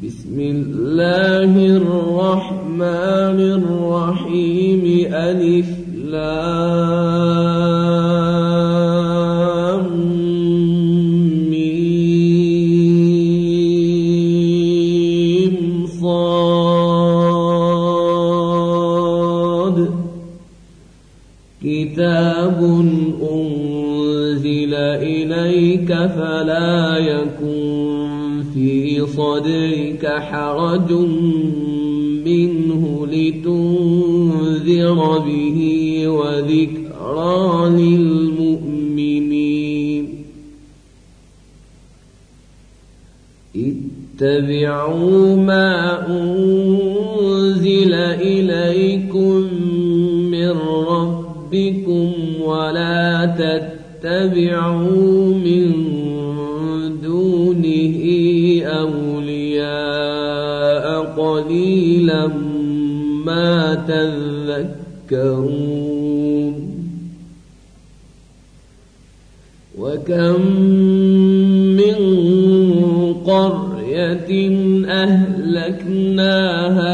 بسم الله الرحمن الرحيم ألف لام ميم صاد كتاب أنزل إليك فلا يكن في صدرك حرج منه لتنذر به وذكرى للمؤمنين اتبعوا ما أنزل إليكم من ربكم ولا تتبعوا من دونه أولياء قليلا ما تذكرون وكم من قرية أهلكناها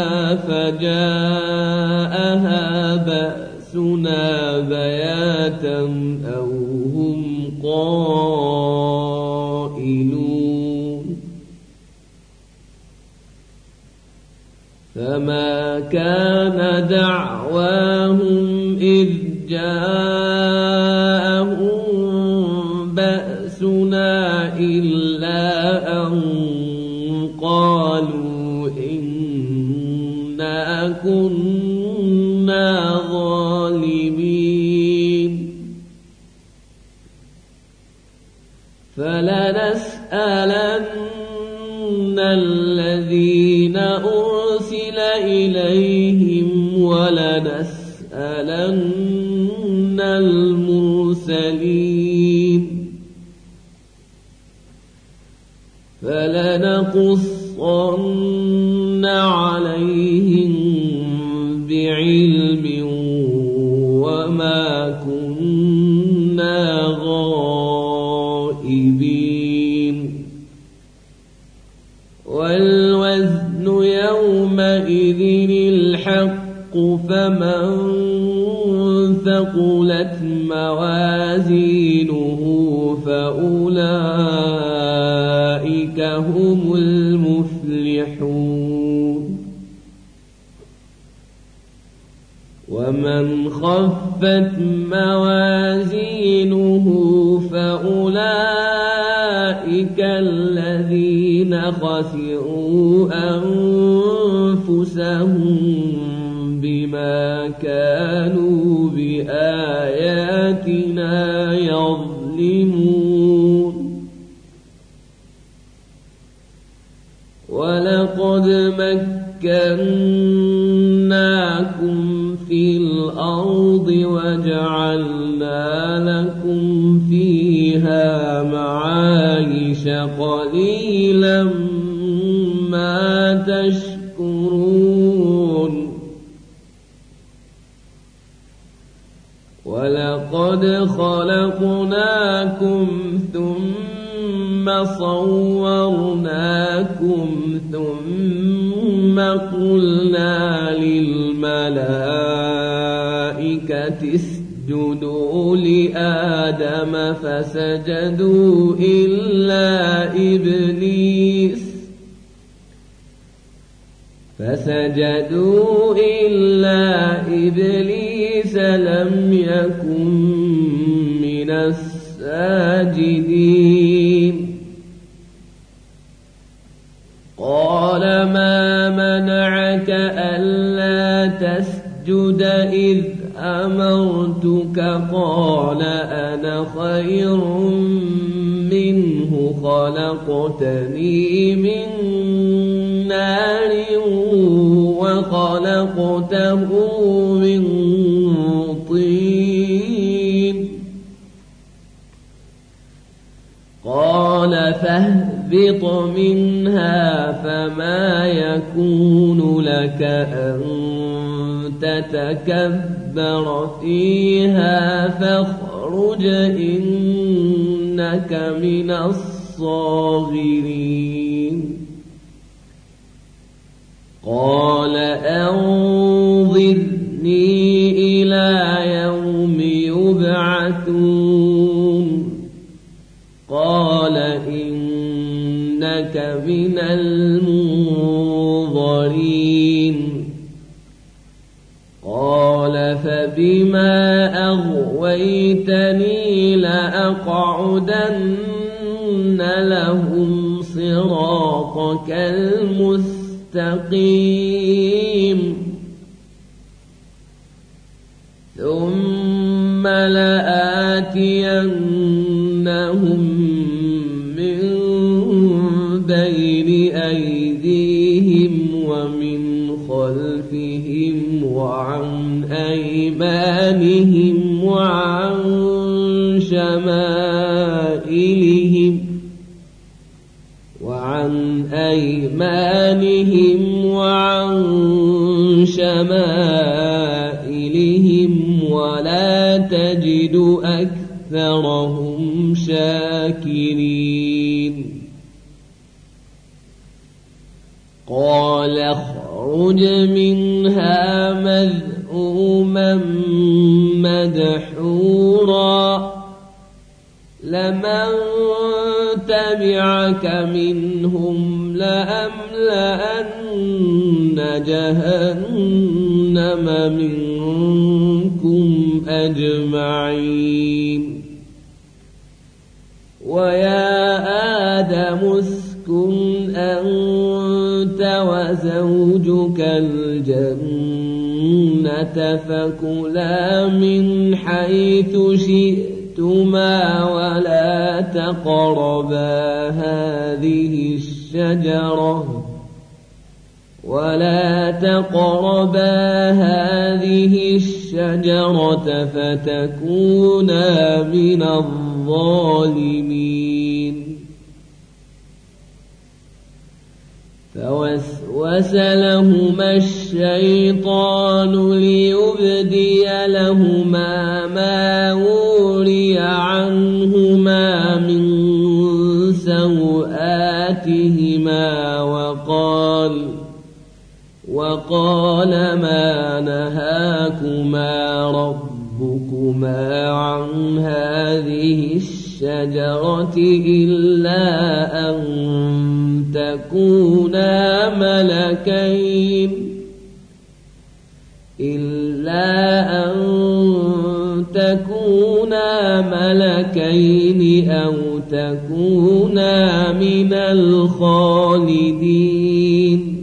فجاءها بأسنا بياتا أو هم قائلون فما كان دعواهم إذ جاءهم بأسنا إلا أن قالوا إنا كنا ظالمين فلنسألن الذين أرسل إليهم ولنسألن المرسلين فلنقصن عليهم بعلم وما كنا غائبين والوزن يومئذ الحق فمن ثقلت موازينه فأولئك هم المفلحون ومن خفت موازينه فأولئك الذين خسروا أنفسهم بما كانوا بآياتنا يظلمون ولقد مكناكم في الأرض وجعلنا لكم فيها معايش قليلا ما تشكرون ولقد خلقناكم ثم صورناكم ثم قلنا للملائكة اسجدوا لآدم فسجدوا إلا إبليس لم يكن من الساجدين قال ما منعك ألا تسجد إذ أمرتك قال أنا خير منه خلقتني من نار وخلقته من طين قال فاهبط منها فما يكون لك أن تتكبر فيها فاخرج إنك من الصاغرين قال أنظرني إلى يوم يبعثون قال إنك من المنظرين قال فبما أغويتني لأقعدن لهم صراطك المستقيم ثم لآتينهم من بين أيديهم ومن خلفهم وعن أيمانهم وعن شمائلهم ولا تجد أكثرهم شاكرين قال اخرج منها مذءوما مدحورا لمن تبعك منهم لأملأن جهنم منكم أجمعين ويا آدم اسكن أنت وزوجك الجنة فكلا من حيث شئتما ولا تقربا هذه الشجرة فتكونا من الظالمين فوسوس لهما الشيطان ليبدي لهما ما وري عنهما من سوآتهما وقال ما نهاكما ربكما عن هذه الشجرة إلا أن تكونا ملكين أو تكونا من الخالدين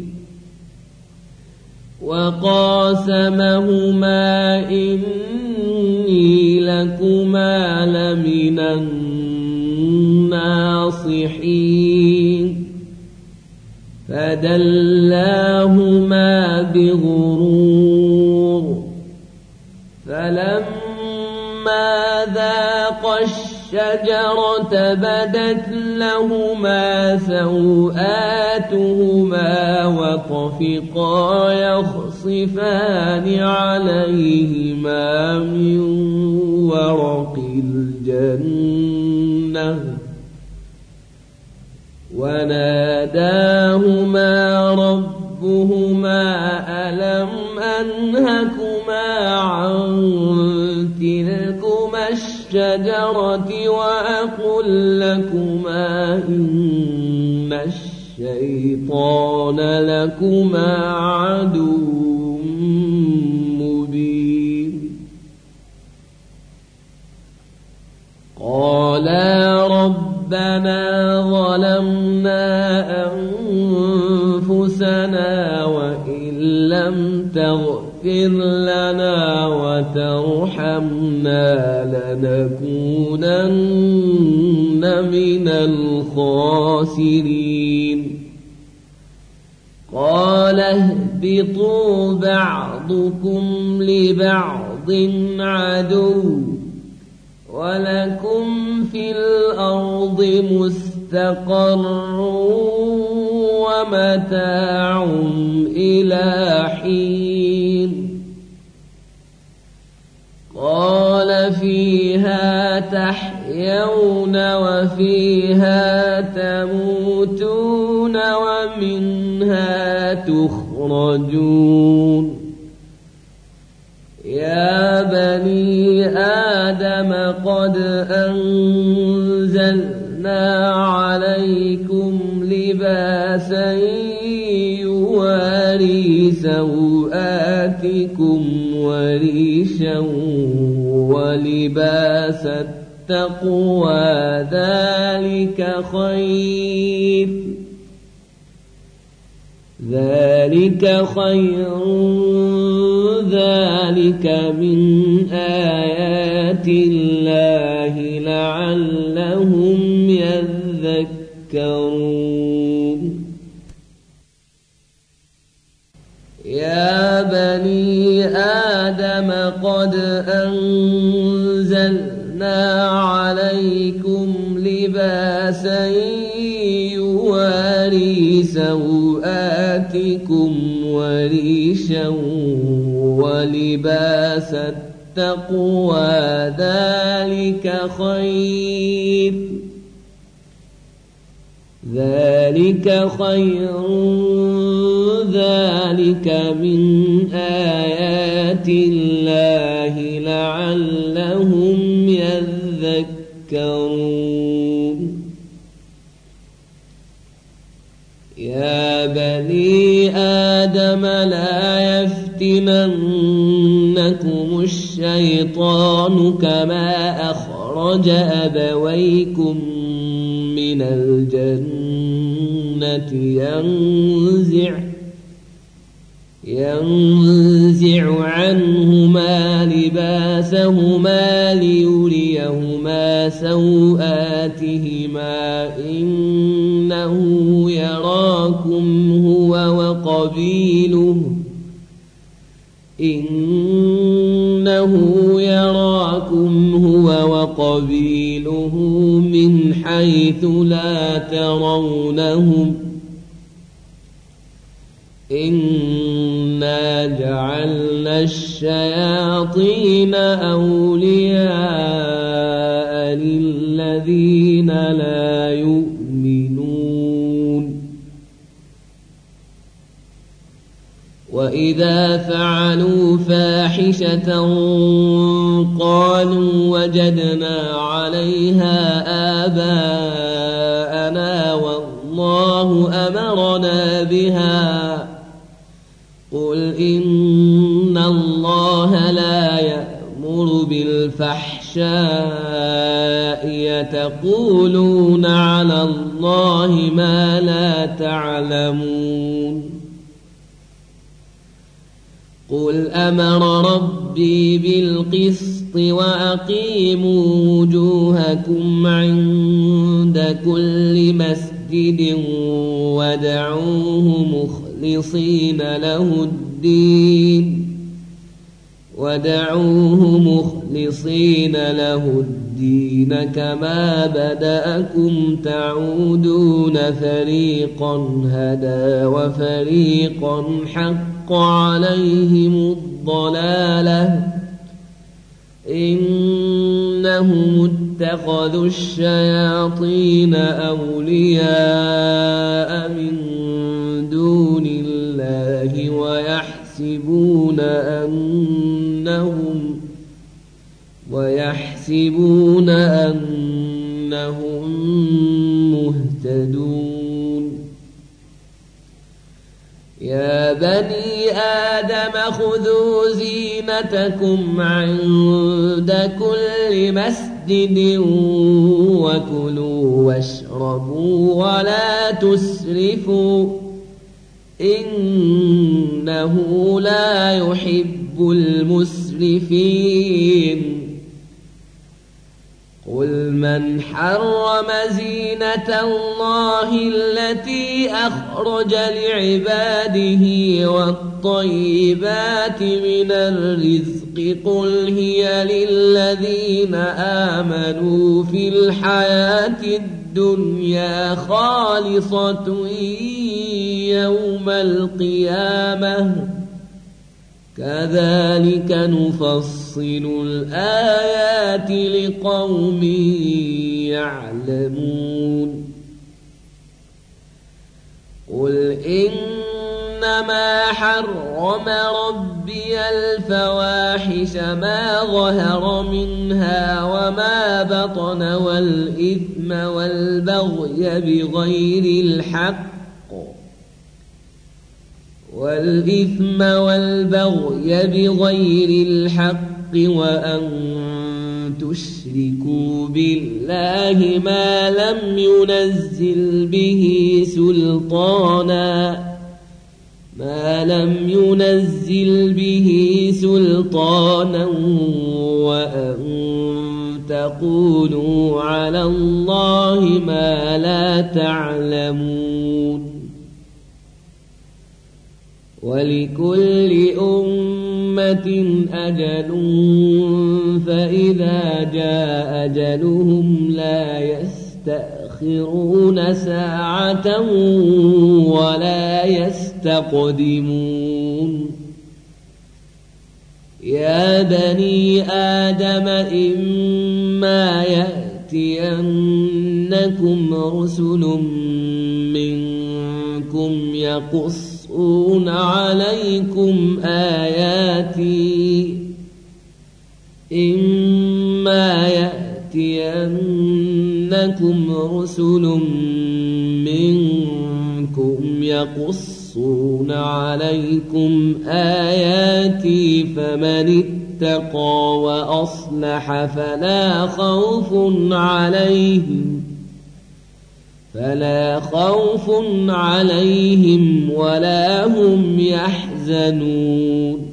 وقاسمهما إني لكما لمن الناصحين فدلاهما بغرور فلما ذاقا الشجرة بدت لهما سوآتهما وطفقا يخصفان عليهما من ورق الجنة وناداهما ربهما ألم أنهكما عن تلكما الشجرة وأقل لكما إن الشيطان لكما عدو مبين قالا ربنا ظلمنا أنفسنا وإن لم تغفر لنا وترحمنا لنكونن من الخاسرين قال اهبطوا بعضكم لبعض عدو ولكم في الأرض مستقر ومتاع إلى حين قال فيها تحيون وفيها تموتون ومنها تخرجون يخرجون يا بني آدم قد أنزلنا عليكم لباسا يواري سوآتكم وريشا ولباس التقوى ذلك خير ذلك من آيات الله لعلهم يذكرون يا بني آدم قد أنزلنا عليكم لباسا يواري سوآتكم وريشا ولباس التقوى ذلك خير ذلك من آيات الله لعلهم يذكرون يا بني آدم لا يفتننكم الشيطان كما أخرج أبويكم من الجنة ينزع عنهما لباسهما ليريهما سوآتهما إنه يراكم هو وقبيله من حيث لا ترونهم إنا جعلنا الشياطين أولياء للذين لا يؤمنون وإذا فعلوا فاحشة قالوا وجدنا عليها آباءنا والله أمرنا بها قل إن الله لا يأمر بالفحشاء يتقولون على الله ما لا تعلمون قل أمر ربي بالقسط وأقيموا وجوهكم عند كل مسجد ودعوه مخلصين له الدين كما بدأكم تعودون فريقا هدى وفريقا حق عليهم الضلالة إنهم اتخذوا الشياطين أولياء من دون الله ويحسبون أنهم مهتدون يا بني آدم خذوا زينتكم عند كل مسجد وكلوا واشربوا ولا تسرفوا إنه لا يحب المسرفين قل من حرم زينة الله التي أخرج لعباده والطيبات من الرزق قل هي للذين آمنوا في الحياة الدنيا خالصة يوم القيامة كذلك نفصل الآيات لقوم يعلمون قل إن إنما حرم ربي الفواحش ما ظهر منها وما بطن والإثم والبغي بغير الحق وأن تشركوا بالله ما لم ينزل به سلطانا وأن تقولوا على الله ما لا تعلمون ولكل أمة أجل فإذا جاء أجلهم لا يستأخرون ساعة ولا يستقدمون يا بني آدم إما يأتينكم رسل منكم يقصون عليكم آياتي فمن اتقى وأصلح فلا خوف عليهم ولا هم يحزنون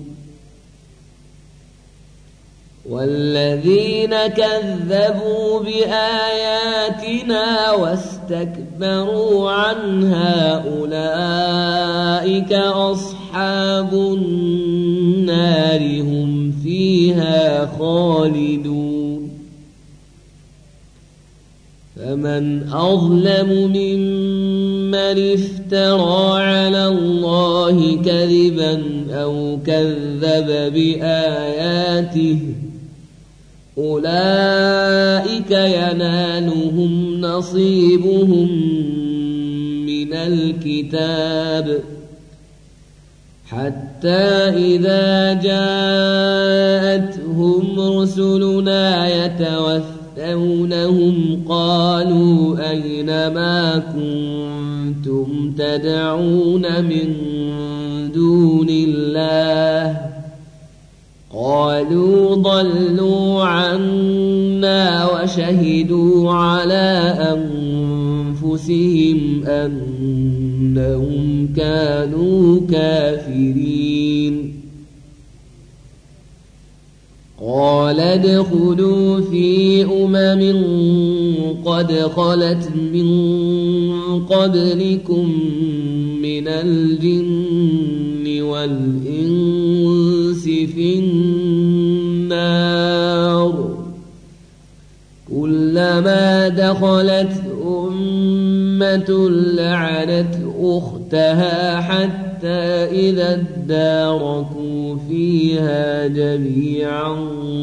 والذين كذبوا بآياتنا واستكبروا عنها أولئك أصحاب النار هم فيها خالدون فمن أظلم ممن افترى على الله كذبا أو كذب بآياته أولئك ينالهم نصيبهم من الكتاب حتى إذا جاءتهم رسلنا يتوفونهم قالوا أين ما كنتم تدعون من دون الله قالوا ضلوا عنا وشهدوا على أنفسهم أنهم كانوا كافرين قال ادخلوا في قد خلت من قبلكم من الجن والإنس في النار كلما دخلت أمة لعنت أختها حتى إذا اداركوا فيها جميعا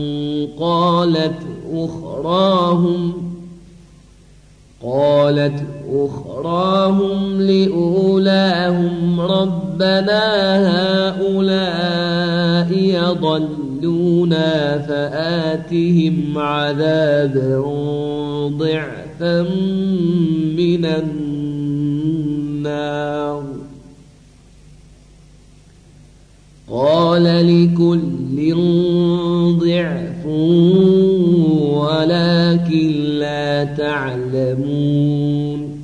قالت أخراهم لأولاهم ربنا هؤلاء يضلونا فآتهم عذابا ضعفا من النار قال لكل ضعف ولكن لا تعلمون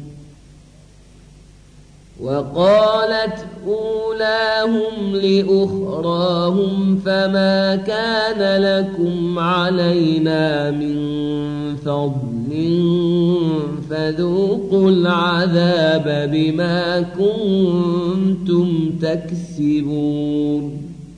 وقالت أولاهم لأخراهم فما كان لكم علينا من فضل فذوقوا العذاب بما كنتم تكسبون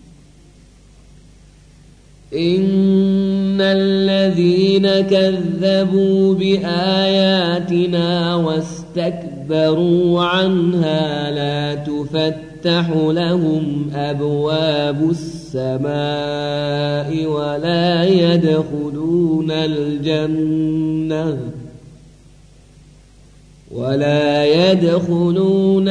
إن الذين كذبوا بآياتنا واستكبروا عنها لا تفتح لهم أبواب السماء ولا يدخلون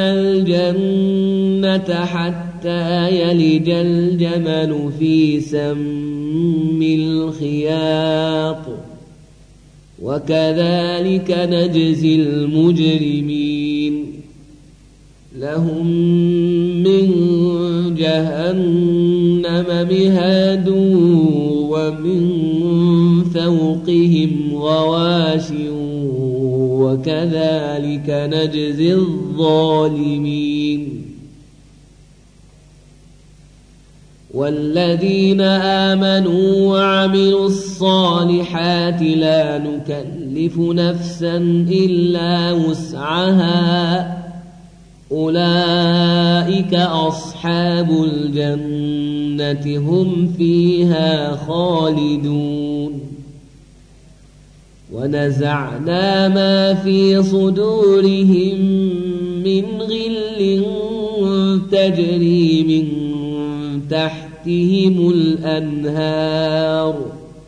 الجنة حتى يلج الجمل في سم الخياط وكذلك نجزي المجرمين لهم من جهنم مهاد ومن فوقهم غواش وكذلك نجزي الظالمين والذين آمنوا وعملوا الصالحات لا نكلف نفسا إلا وسعها أولئك أصحاب الجنة هم فيها خالدون ونزعنا ما في صدورهم من غل تجري من تحتهم الأنهار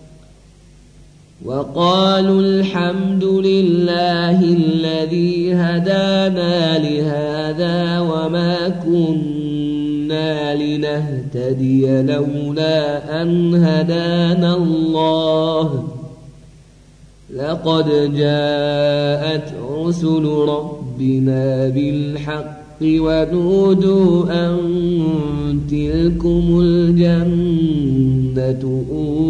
وقالوا الحمد لله الذي هدانا لهذا وما كنا لنهتدي لولا أن هدانا الله لقد جاءت رسل ربنا بالحق ونودوا أن تلكم الجنة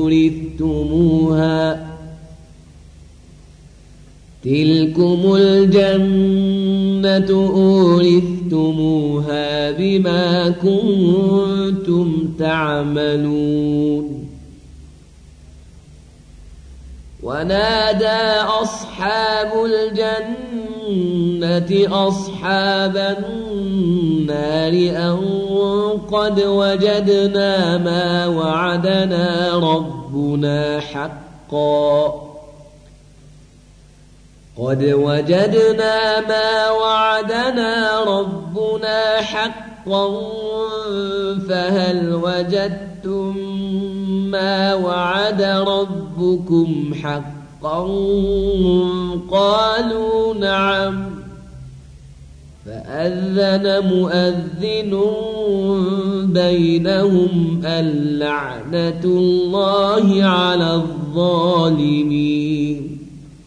أورثتموها بما كنتم تعملون ونادى أصحاب الجنة أصحاب النار أن قد وجدنا ما وعدنا ربنا حقا فهل وجدتم ما وعد ربكم حقا قالوا نعم فأذن مؤذن بينهم اللعنة الله على الظالمين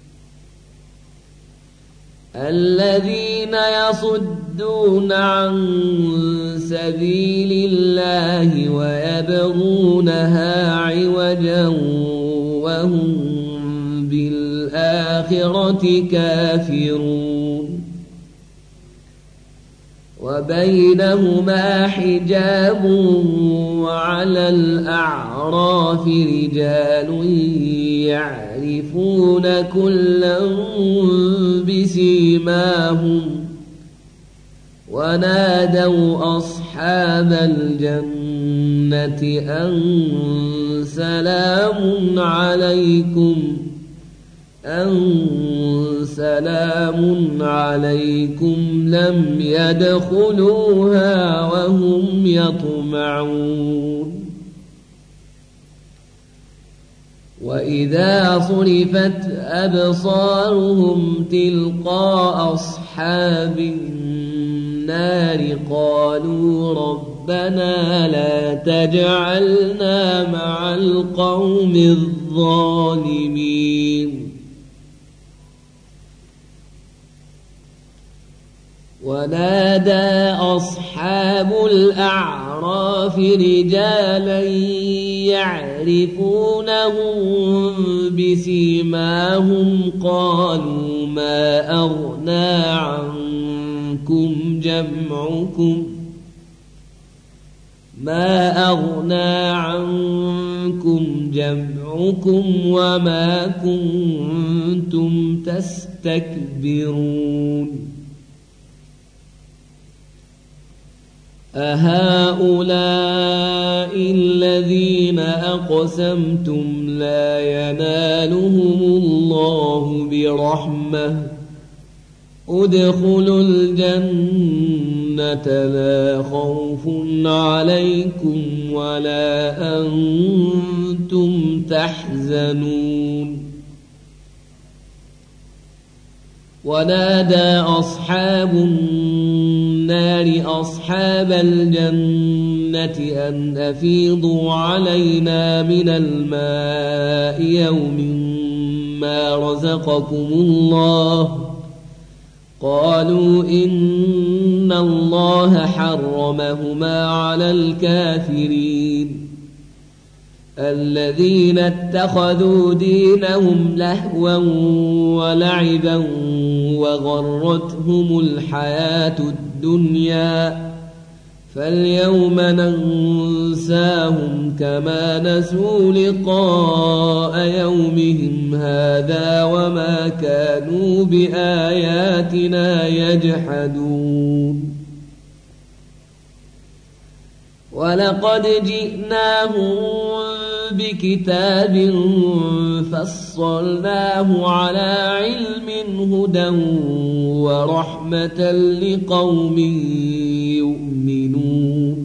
الذين يصدون عن سبيل الله ويبغونها عوجا وهم بالآخرة كافرون وبينهما حجاب وعلى الأعراف رجال يعرفون كلا بسيماهم ونادوا أصحاب الجنة أن سلام عليكم لم يدخلوها وهم يطمعون وإذا صرفت أبصارهم تلقاء أصحاب النار قالوا ربنا لا تجعلنا مع القوم الظالمين ونادى أصحاب الأعراف رجالا يعرفونهم بسيماهم قالوا ما أغنى عنكم جمعكم وما كنتم تستكبرون أهؤلاء الذين أقسمتم لا ينالهم الله برحمة ادخلوا الجنة لا خوف عليكم ولا أنتم تحزنون ونادى أصحاب النار أصحاب الجنة أن أفيضوا علينا من الماء يوم ما رزقكم الله قالوا إن الله حرمهما على الكافرين الذين اتخذوا دينهم لهوا ولعبا وغرتهم الحياة الدنيا فاليوم ننساهم كما نسوا لقاء يومهم هذا وما كانوا بآياتنا يجحدون ولقد جئناهم بكتاب فصلناه على علم هدى ورحمة لقوم يؤمنون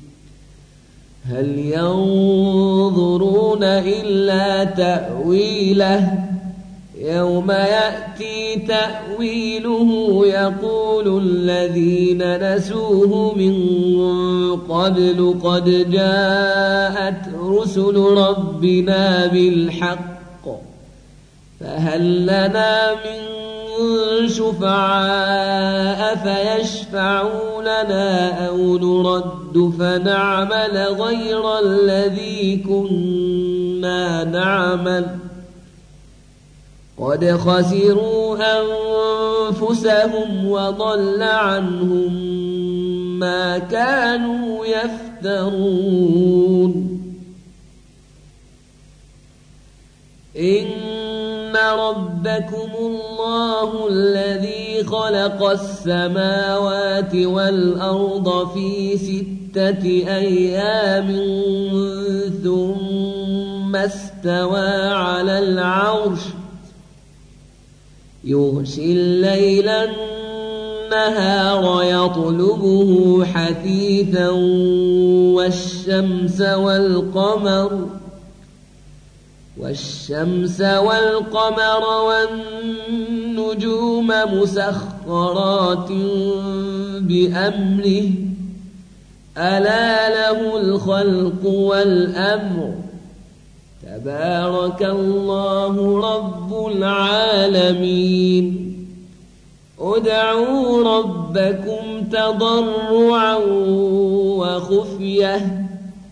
هل ينظرون إلا تأويله يوم يأتي تأويله يقول الذين نسوه من قبل قد جاءت رسل ربنا بالحق فهل لنا من شفعاء فيشفعوا لنا أو نرد فنعمل غير الذي كنا نعمل قد خسروا أنفسهم وضل عنهم ما كانوا يفترون إن ربكم الله الذي خلق السماوات والأرض في 6 أيام ثم استوى على العرش يغشي الليل النهار يطلبه حثيثا والشمس والقمر والنجوم مسخرات بأمره ألا له الخلق والأمر تبارك الله رب العالمين ادعوا ربكم تضرعا وخفية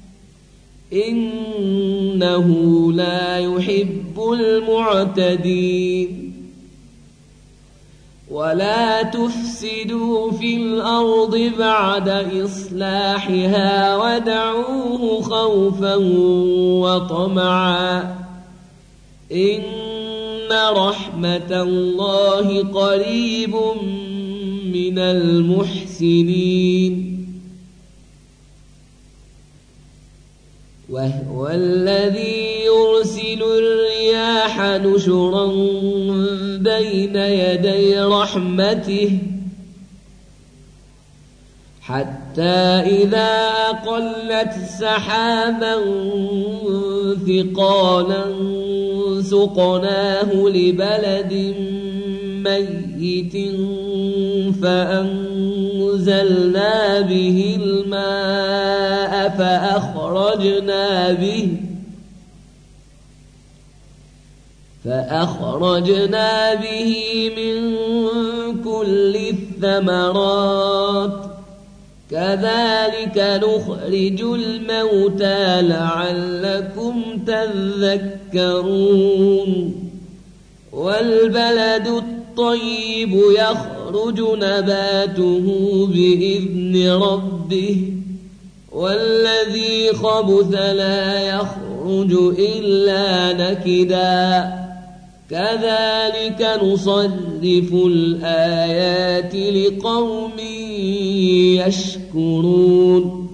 إنه لا يحب المعتدين ولا تفسدوا في الأرض بعد إصلاحها ودعوه خوفا وطمعا إن رحمة الله قريب من المحسنين وهو الذي يرسل الرياح نشرا بين يدي رحمته حتى إذا أقلت سحابا ثقالا سقناه لبلد ميت فأنزلنا به الماء فأخرجنا به من كل الثمرات كذلك نخرج الموتى لعلكم تذكرون والبلد الطيب يخرج نباته بإذن ربه والذي خبث لا يخرج إلا نكدا كذلك نصرف الآيات لقوم يشكرون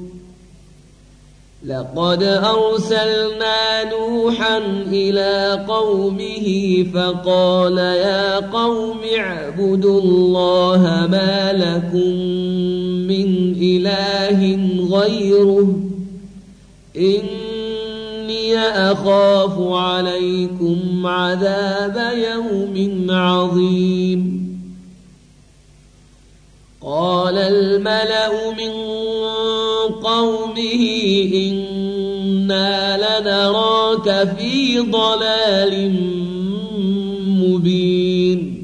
لقد أرسلنا نوحا إلى قومه فقال يا قوم اعبدوا الله ما لكم من إله غيره إني أخاف عليكم عذاب يوم عظيم قال الملأ من قومه إنا لنراك في ضلال مبين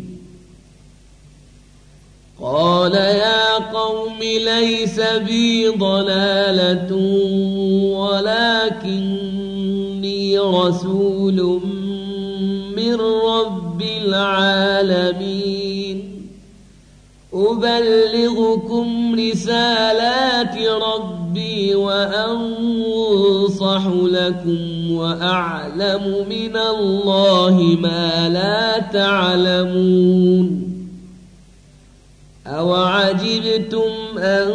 قال يا قوم ليس بي ضلالة ولكني رسول من رب العالمين أبلغكم رسالات ربي وأنصح لكم وأعلم من الله ما لا تعلمون أوعجبتم أن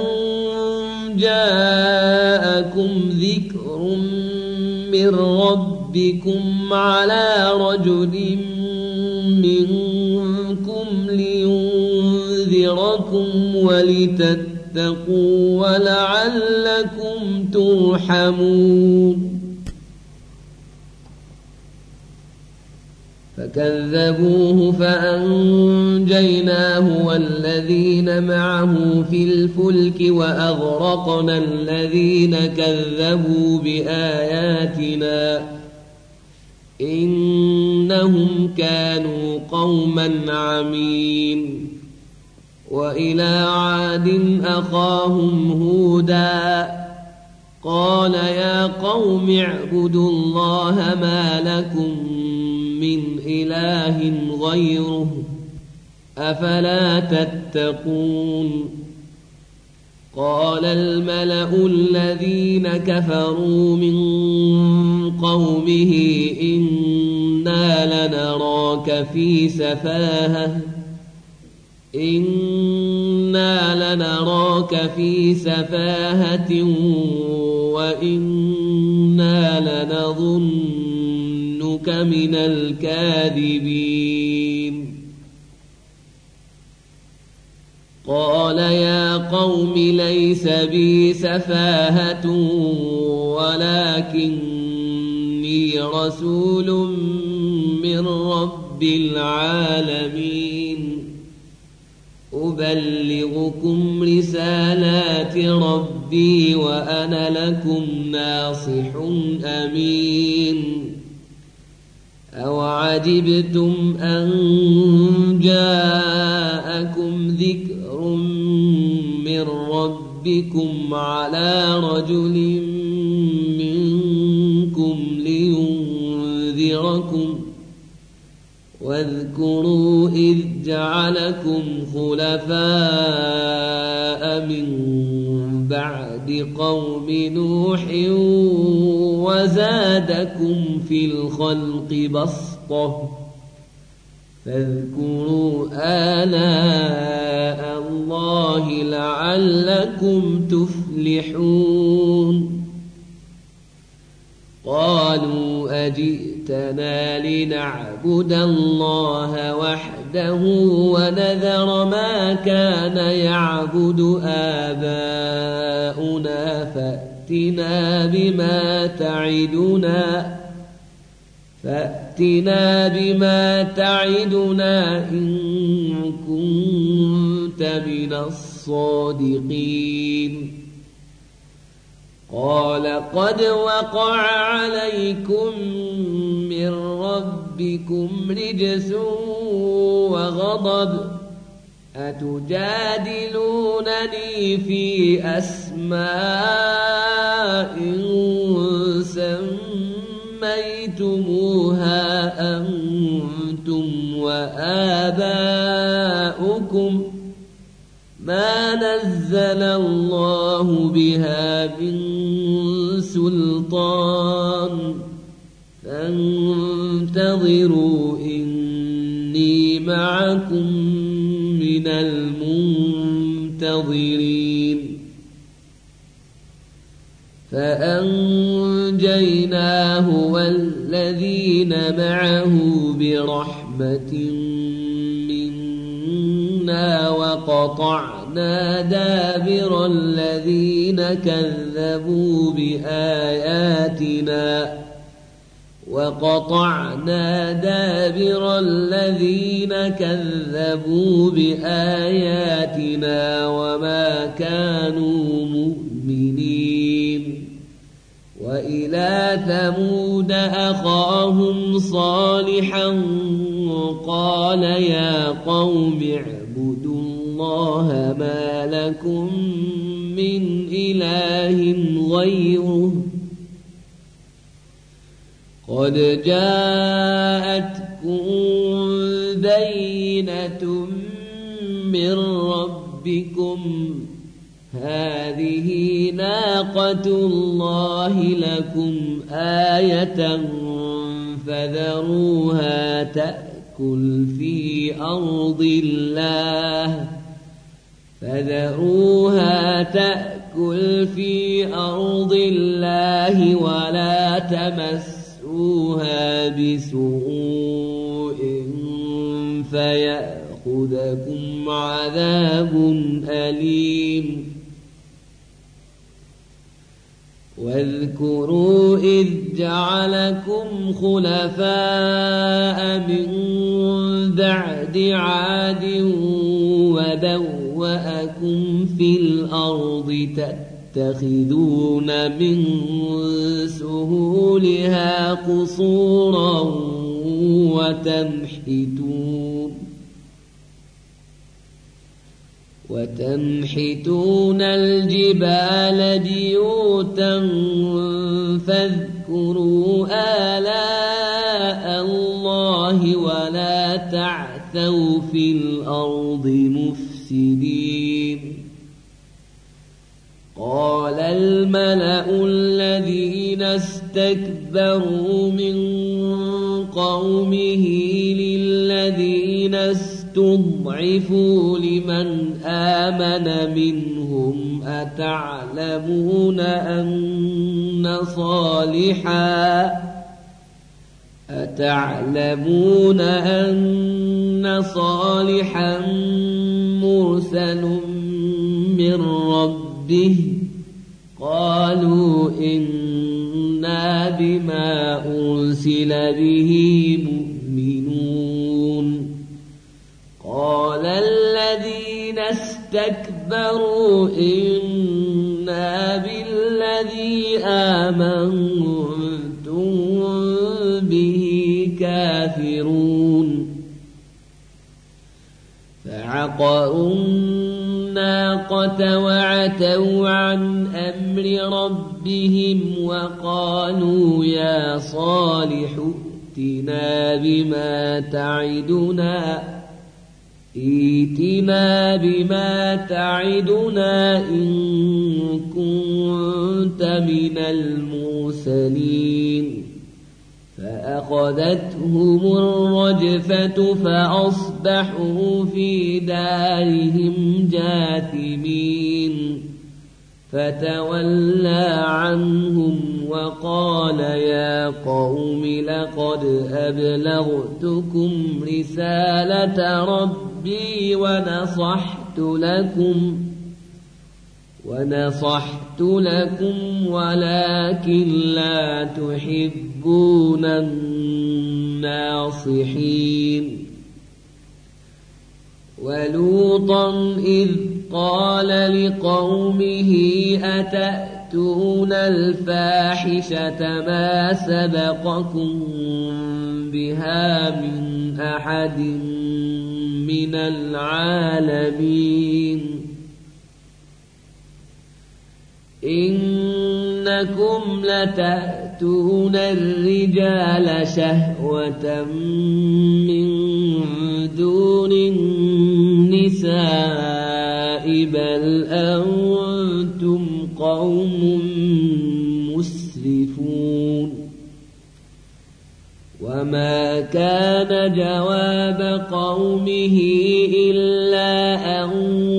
جاءكم ذكر من ربكم على رجل منكم لينذركم ولتتقوا ولعلكم ترحمون فكذبوه فأنجيناه والذين معه في الفلك وأغرقنا الذين كذبوا بآياتنا إنهم كانوا قوما عمين وإلى عاد أخاهم هودا قال يا قوم اعبدوا الله ما لكم من إله غيره أفلا تتقون قال الملأ الذين كفروا من قومه إنا لنراك في سفاهة وإنا لنظنك من الكاذبين قال يا قوم ليس بي سفاهة ولكني رسول من رب العالمين أبلغكم رسالات ربي وأنا لكم ناصح أمين أوعجبتم أن جاءكم ذكر من ربكم على رجل منكم لينذركم واذكروا إذ جعلكم خلفاء من بعد قوم نوح وزادكم في الخلق بسطة فاذكروا آلاء الله لعلكم تفلحون قالوا أجئتنا لنعبد الله وحده ونذر ما كان يعبد آباؤنا فأتنا بما تعدنا إن كنت من الصادقين قال قد وقع عليكم من ربكم رجس وغضب أتجادلونني في أسماء سميتموها أنتم وآباؤكم ما نزل الله بها من سلطان فانتظروا إني معكم من المنتظرين فأنجيناه والذين معه برحمة منا وقطعنا دابر الذين كذبوا بآياتنا وقطعنا دابر الذين كذبوا بآياتنا وما كانوا مؤمنين وإلى ثمود أخاهم صالحا قال يا قوم اعبدوا الله ما لكم من إله غيره قد جاءتكم بينة من ربكم هذه ناقة الله لكم آية فذروها تأكل في أرض الله ولا تمسوها بسوء فيأخذكم عذاب أليم واذكروا إذ جعلكم خلفاء من بعد عاد وبوأكم في الأرض تتخذون من سهولها قصورا وتنحتون الجبال بيوتا فاذكروا آلاء الله ولا تعثوا في الأرض مفسدين قال الملأ الذين استكبروا من قومه للذين استضعفوا لمن آمن منهم أتعلمون أن صالحا مرسل من ربه قالوا إنا بما أرسل به مؤمنون قال الذين استكبروا إنا بالذي آمنتم به كافرون فعقروا الناقة وعتوا عن أمر ربهم وقالوا يا صالح ائتنا بما تعدنا إن كنت من المرسلين فأخذتهم الرجفة فأصبحوا في دارهم جاثمين فتولى عنهم وقال يا قوم لقد أبلغتكم رسالة ربي ونصحت لكم ولكن لا تحبون الناصحين ولوطا إذ قال لقومه أتأتون الفاحشة ما سبقكم بها من أحد من العالمين إنكم لتأتون الرجال شهوة من دون النساء بل أنتم قوم مسرفون وما كان جواب قومه إلا أن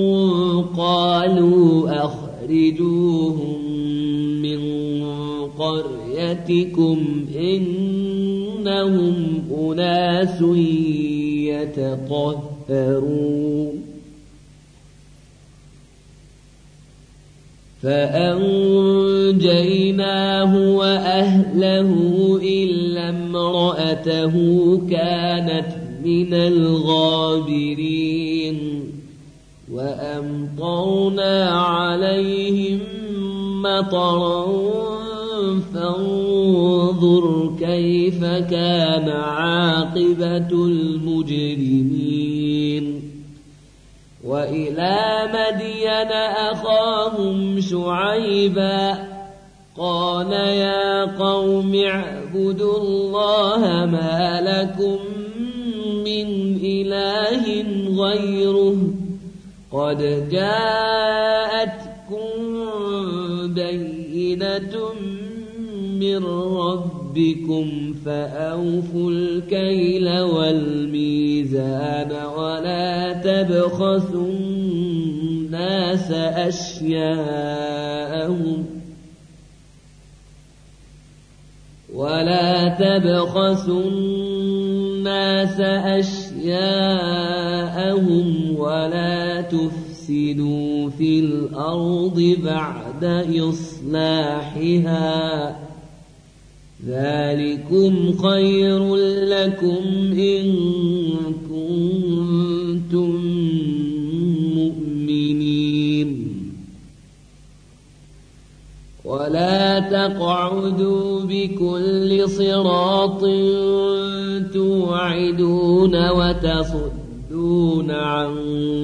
قالوا أخرجوهم من قريتكم إنهم أناس يتطهرون فأنجيناه وأهله إلا امرأته كانت من الغابرين وأمطرنا عليهم مطرا فانظر كيف كان عاقبة المجرمين وإلى مدين أخاهم شعيبا قال يا قوم اعبدوا الله ما لكم من إله غيره قد جاءتكم بينة من ربكم فأوفوا الكيل والميزان ولا تبخسوا الناس أشياءهم ولا تفسدوا في الأرض بعد إصلاحها ذلكم خير لكم إن كنتم مؤمنين ولا تقعدوا بكل صراط توعدون وتصدون عن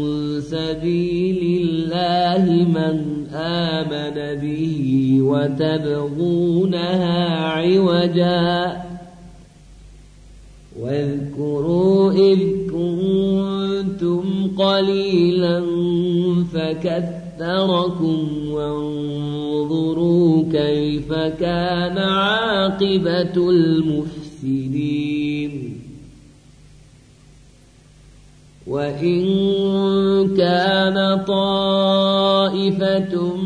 سبيل الله من آمن به وتبغونها عوجا واذكروا إذ كنتم قليلا فكثركم وانظروا كيف كان عاقبة المفسدين وإن كان طائفة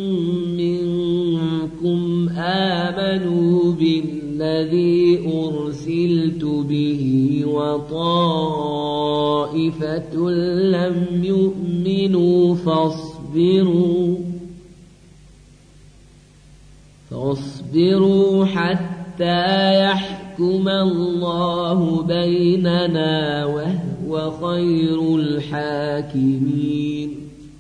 منكم آمنوا بالذي أرسلت به وطائفة لم يؤمنوا فاصبروا حتى يحكم الله بيننا وهو خير الحاكمين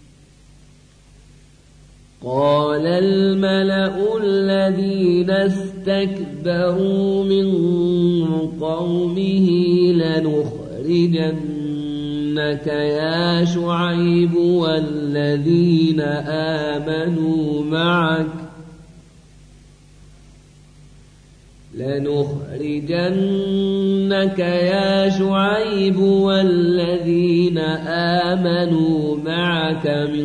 قال الملأ الذين استكبروا من قومه لنخرجنك يا شعيب والذين آمنوا معك من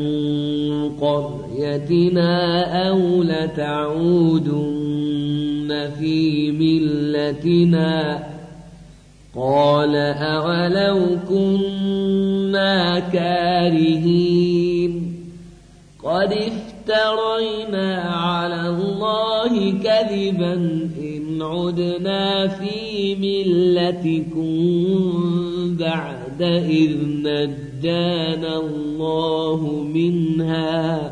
قريتنا أو لتعودن في ملتنا قال أولو كنا كارهين قد افترينا على الله كذبا إن عدنا في ملتكم بعد إذ نجانا الله منها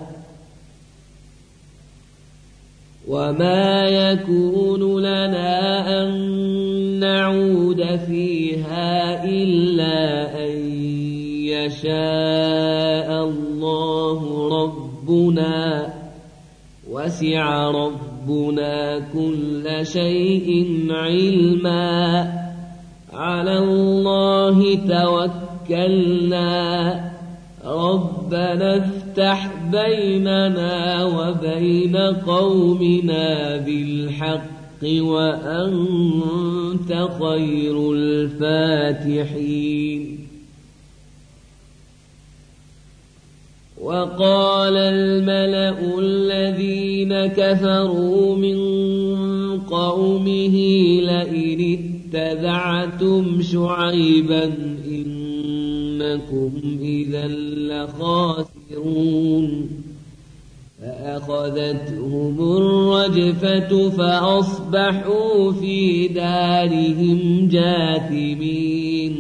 وما يكون لنا أن نعود فيها إلا أن يشاء الله ربنا وسع ربنا كل شيء علما على الله توكلنا ربنا افتح بيننا وبين قومنا بالحق وأنت خير الفاتحين وقال الملأ الذين كفروا من قومه لئن اتبعتم شعيبا إنكم إذا لخاسرون فأخذتهم الرجفة فأصبحوا في دارهم جاثمين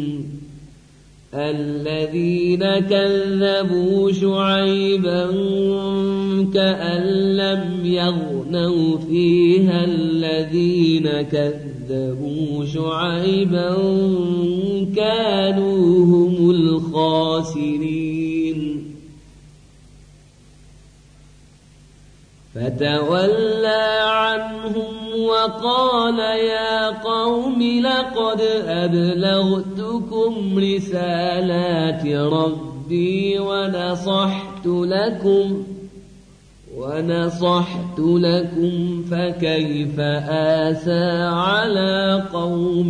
الذين كذبوا شعيبا كأن لم يغنوا فيها الذين كذبوا كذبوا شعيبا كانوا هم الخاسرين فتولى عنهم وقال يا قوم لقد أبلغتكم رسالات ربي ونصحت لكم فكيف آسى على قوم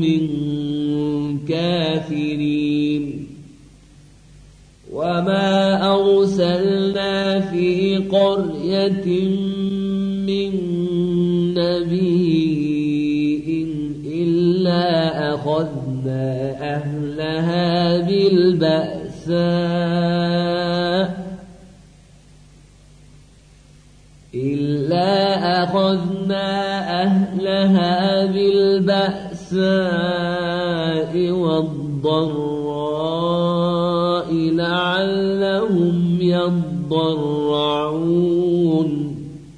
كافرين وما أرسلنا في قرية من نبي إلا أخذنا أهلها بالبأساء والضراء لعلهم يضرعون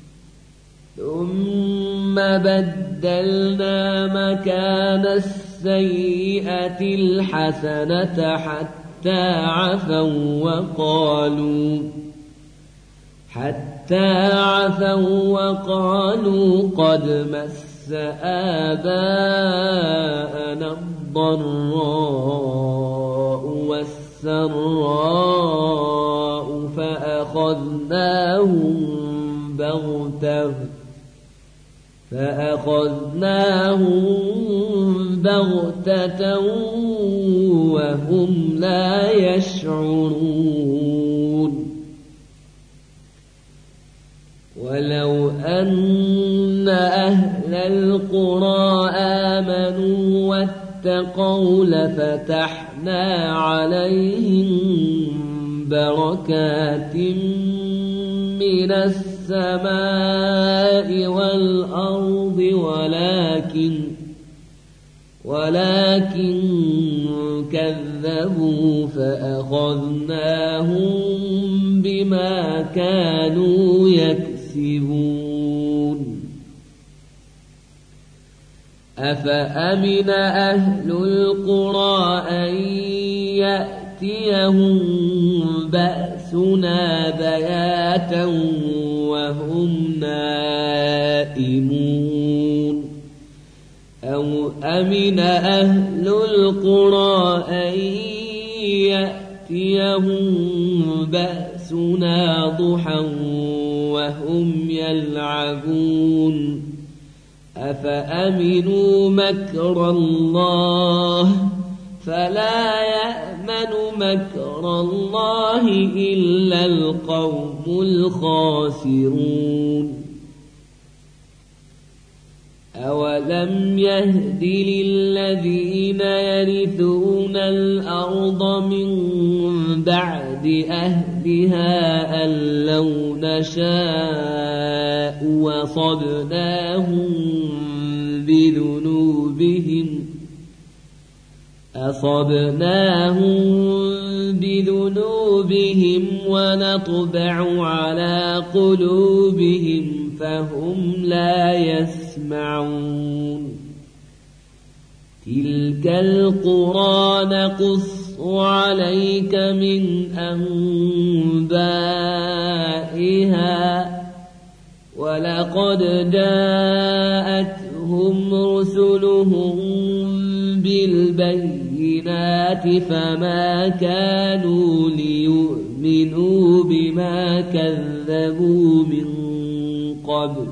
ثم بدلنا مكان السيئة الحسنة حتى عفوا وقالوا قد مس آباءنا الضراء والسراء فأخذناهم بغتة وهم لا يشعرون ولو أن أهل القرى آمنوا واتقوا لفتحنا عليهم بركات من السماء والأرض ولكن كذبوا فأخذناهم بما كانوا يكسبون أفأمن أهل القرى أن يأتيهم بأسنا بياتا وهم نائمون أو أمن أهل القرى أن يأتيهم بأسنا ضحى وهم يلعبون أفأمنوا مكر الله فلا يأمن مكر الله إلا القوم الخاسرون أولم يهد للذين يرثون الأرض من بعد أهلها أن لو نشاء أصبناهم بذنوبهم ونطبع على قلوبهم فهم لا يسمعون تلك القرى نقص عليك من أنبائها ولقد جاءتهم رسلهم بالبينات فما كانوا ليؤمنوا بما كذبوا من قبل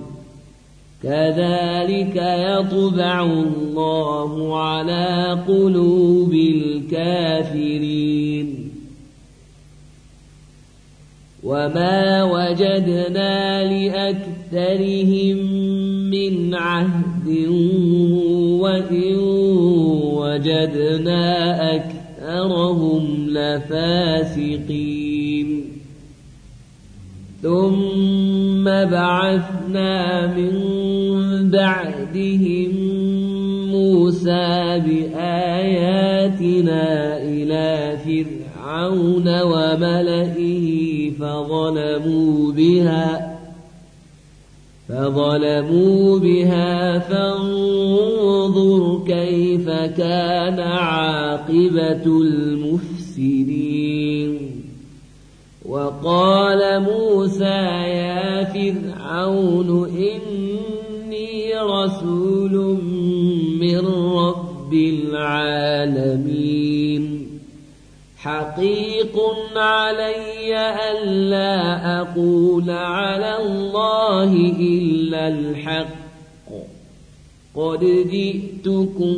كذلك يطبع الله على قلوب الكافرين وما وجدنا لأكثرهم من عهد وإن وجدنا أكثرهم لفاسقين ثم بعثنا من بعدهم موسى بآياتنا إلى فرعون وملئه فظلموا بها فانظر كيف كان عاقبة المفسدين وقال موسى يا فرعون إني رسول من رب العالمين حقيق علي ألا أقول على الله إلا الحق قد جئتكم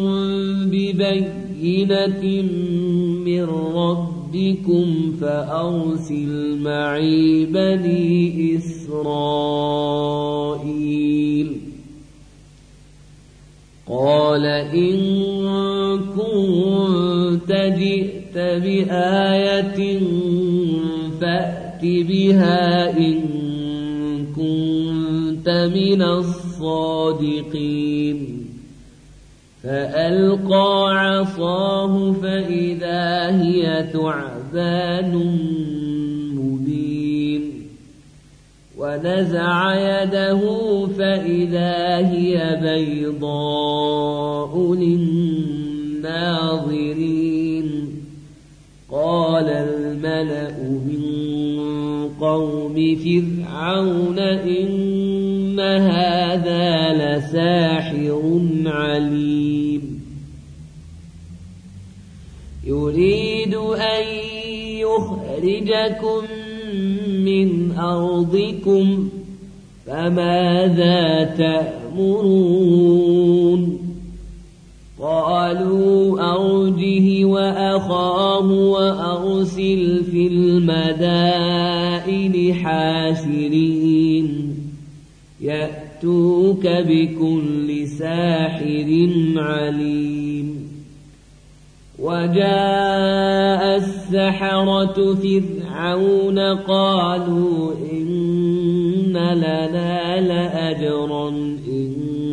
ببينة من ربكم فأرسل معي بني إسرائيل قال إن كنت جئت بآية فأت بها إن كنت من الصادقين فألقى عصاه فإذا هي ثعبان مبين ونزع يده فإذا هي بيضاء للناظرين قال الملأ من قوم فرعون إن هذا لساحر عليم يريد أن يخرجكم من أرضكم فماذا تأمرون قالوا أرجه وأخاه وأرسل في المدائن حاشرين يأتوك بكل ساحر عليم وجاء السحرة فرعون قالوا إن لنا لأجرا إن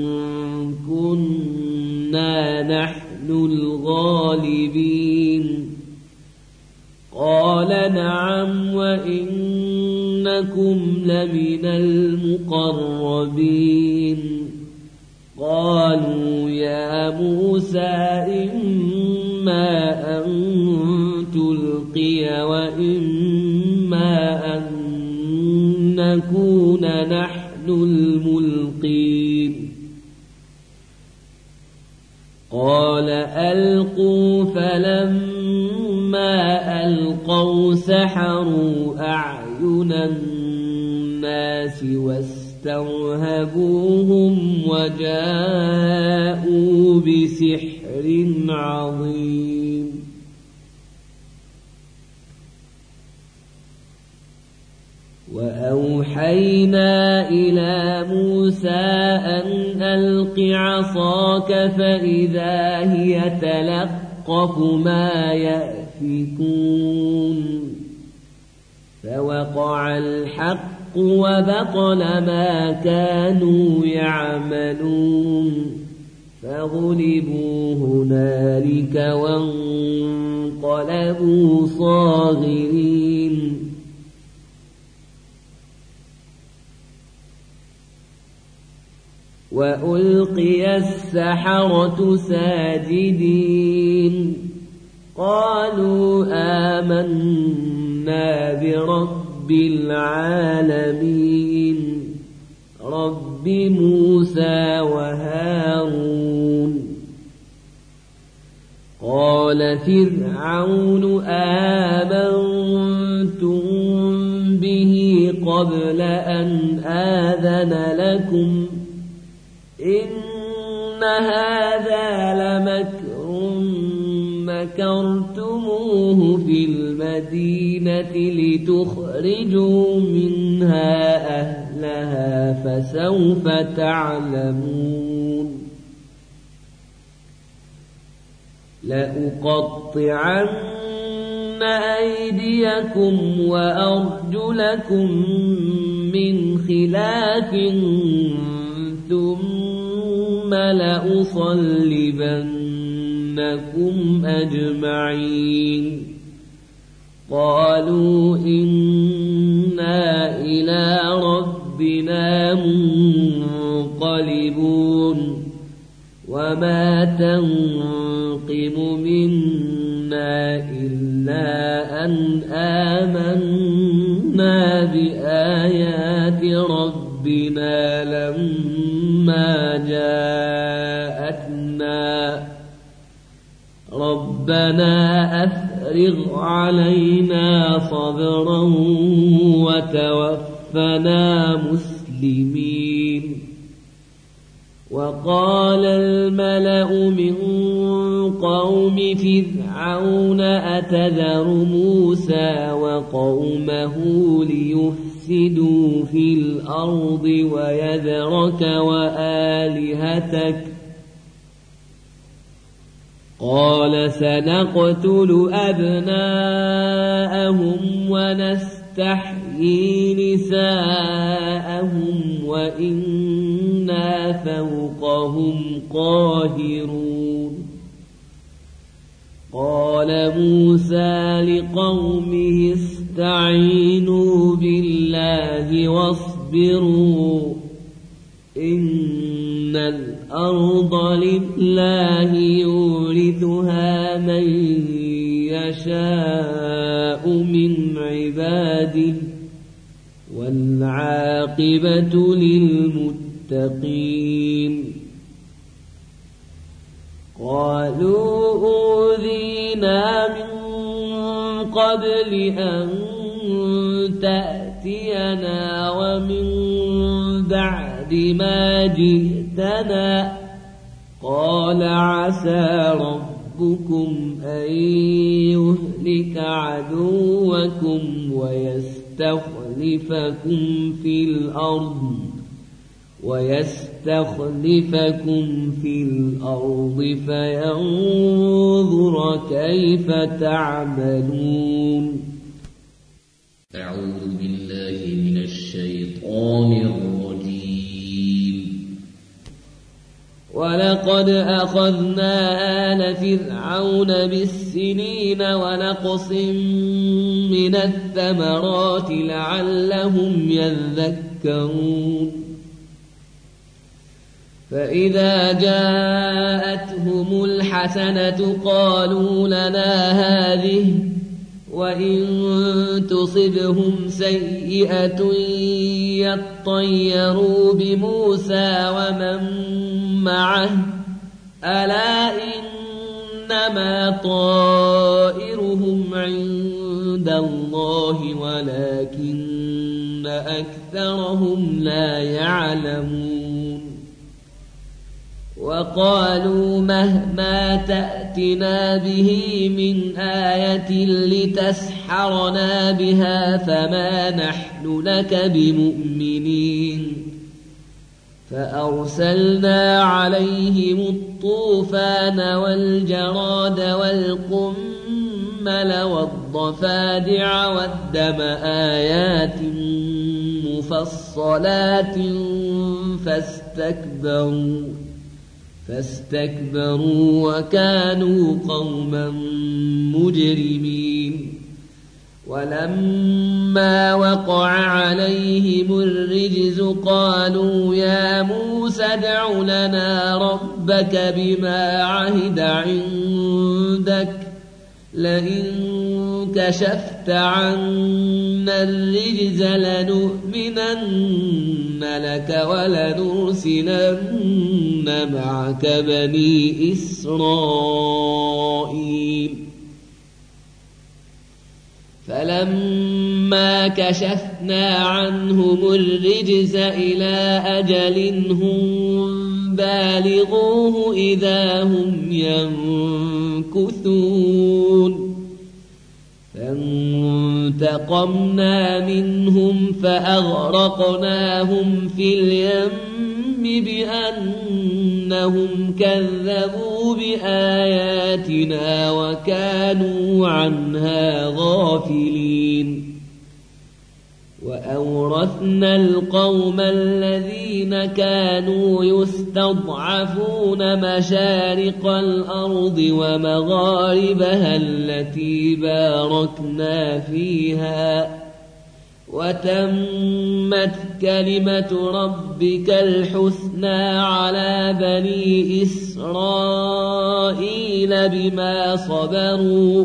كنا نحن الغالبين قال نعم وإنكم لمن المقربين قالوا يا موسى إما أن تلقي وإما أن نكون نحن الملقين قال ألقوا فلما ألقوا سحروا أعين الناس واسترهبوهم وجاءوا بسحر عظيم وأوحينا إلى موسى أن ألق عصاك فإذا هي تلقف ما يأفكون فوقع الحق وبطل ما كانوا يعملون فغلبوا هنالك وانقلبوا صاغرين وألقي السحرة ساجدين قالوا آمنا برب العالمين رب موسى وهارون قال فرعون آمنتم به قبل أن آذن لكم إن هذا لمكر مكرتموه في المدينة لتخرجوا منها أهلها فسوف تعلمون لأقطعن أيديكم وأرجلكم من خلاف ثم لأصلبنكم أجمعين قالوا إنا إلى ربنا ربنا منقلبون وما تنقم منا إلا أن آمنا بآيات ربنا لما جاءتنا ربنا أفرغ علينا صبرا وتوفنا مسلمين. وقال الملأ من قوم فرعون أتذر موسى وقومه ليفسدوا في الأرض ويذرك وآلهتك قال سنقتل أبناءهم ونستحيي نساءهم وإنا فوقهم قاهرون. قال موسى لقومه استعينوا بالله واصبروا إن الأرض لله يورثها من يشاء من عباده والعاقبة للمتقين. قالوا أوذينا من قبل أن تأتينا ومن بعد ما جئتنا قال عسى ربكم أن يهلك عدوكم ويستخلفكم في الأرض فينظر كيف تعملون. أعوذ بالله من الشيطان الرجيم. ولقد أخذنا آل فرعون بالسنين ونقص من الثمرات لعلهم يذكرون. فإذا جاءتهم الحسنة قالوا لنا هذه وإن تصبهم سيئة يطيروا بموسى ومن معه ألا إنما طائرهم عند الله ولكن أكثرهم لا يعلمون. وقالوا مهما تأتنا به من آية لتسحرنا بها فما نحن لك بمؤمنين. فأرسلنا عليهم الطوفان والجراد والقمل والضفادع والدم آيات مفصلات فاستكبروا وكانوا قوما مجرمين. ولما وقع عليهم الرجز قالوا يا موسى ادع لنا ربك بما عهد عندك لئن كشفت عنا الرجز لنؤمنن لك ولنرسلن معك بني إسرائيل. فلما كشفنا عنهم الرجز إلى أجل هم بالغوه إذا هم ينكثون. فانتقمنا منهم فأغرقناهم في اليم بأنهم كذبوا بآياتنا وكانوا عنها غافلين. وأورثنا القوم الذين كانوا يستضعفون مشارق الأرض ومغاربها التي باركنا فيها وتمت كلمة ربك الحسنى على بني إسرائيل بما صبروا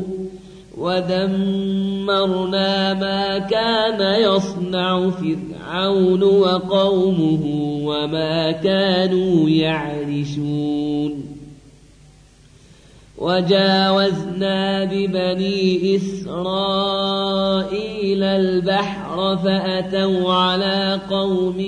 ودمرنا ما كان يصنع فرعون وقومه وما كانوا يعرشون وجاوزنا ببني إسرائيل البحر فأتوا على قوم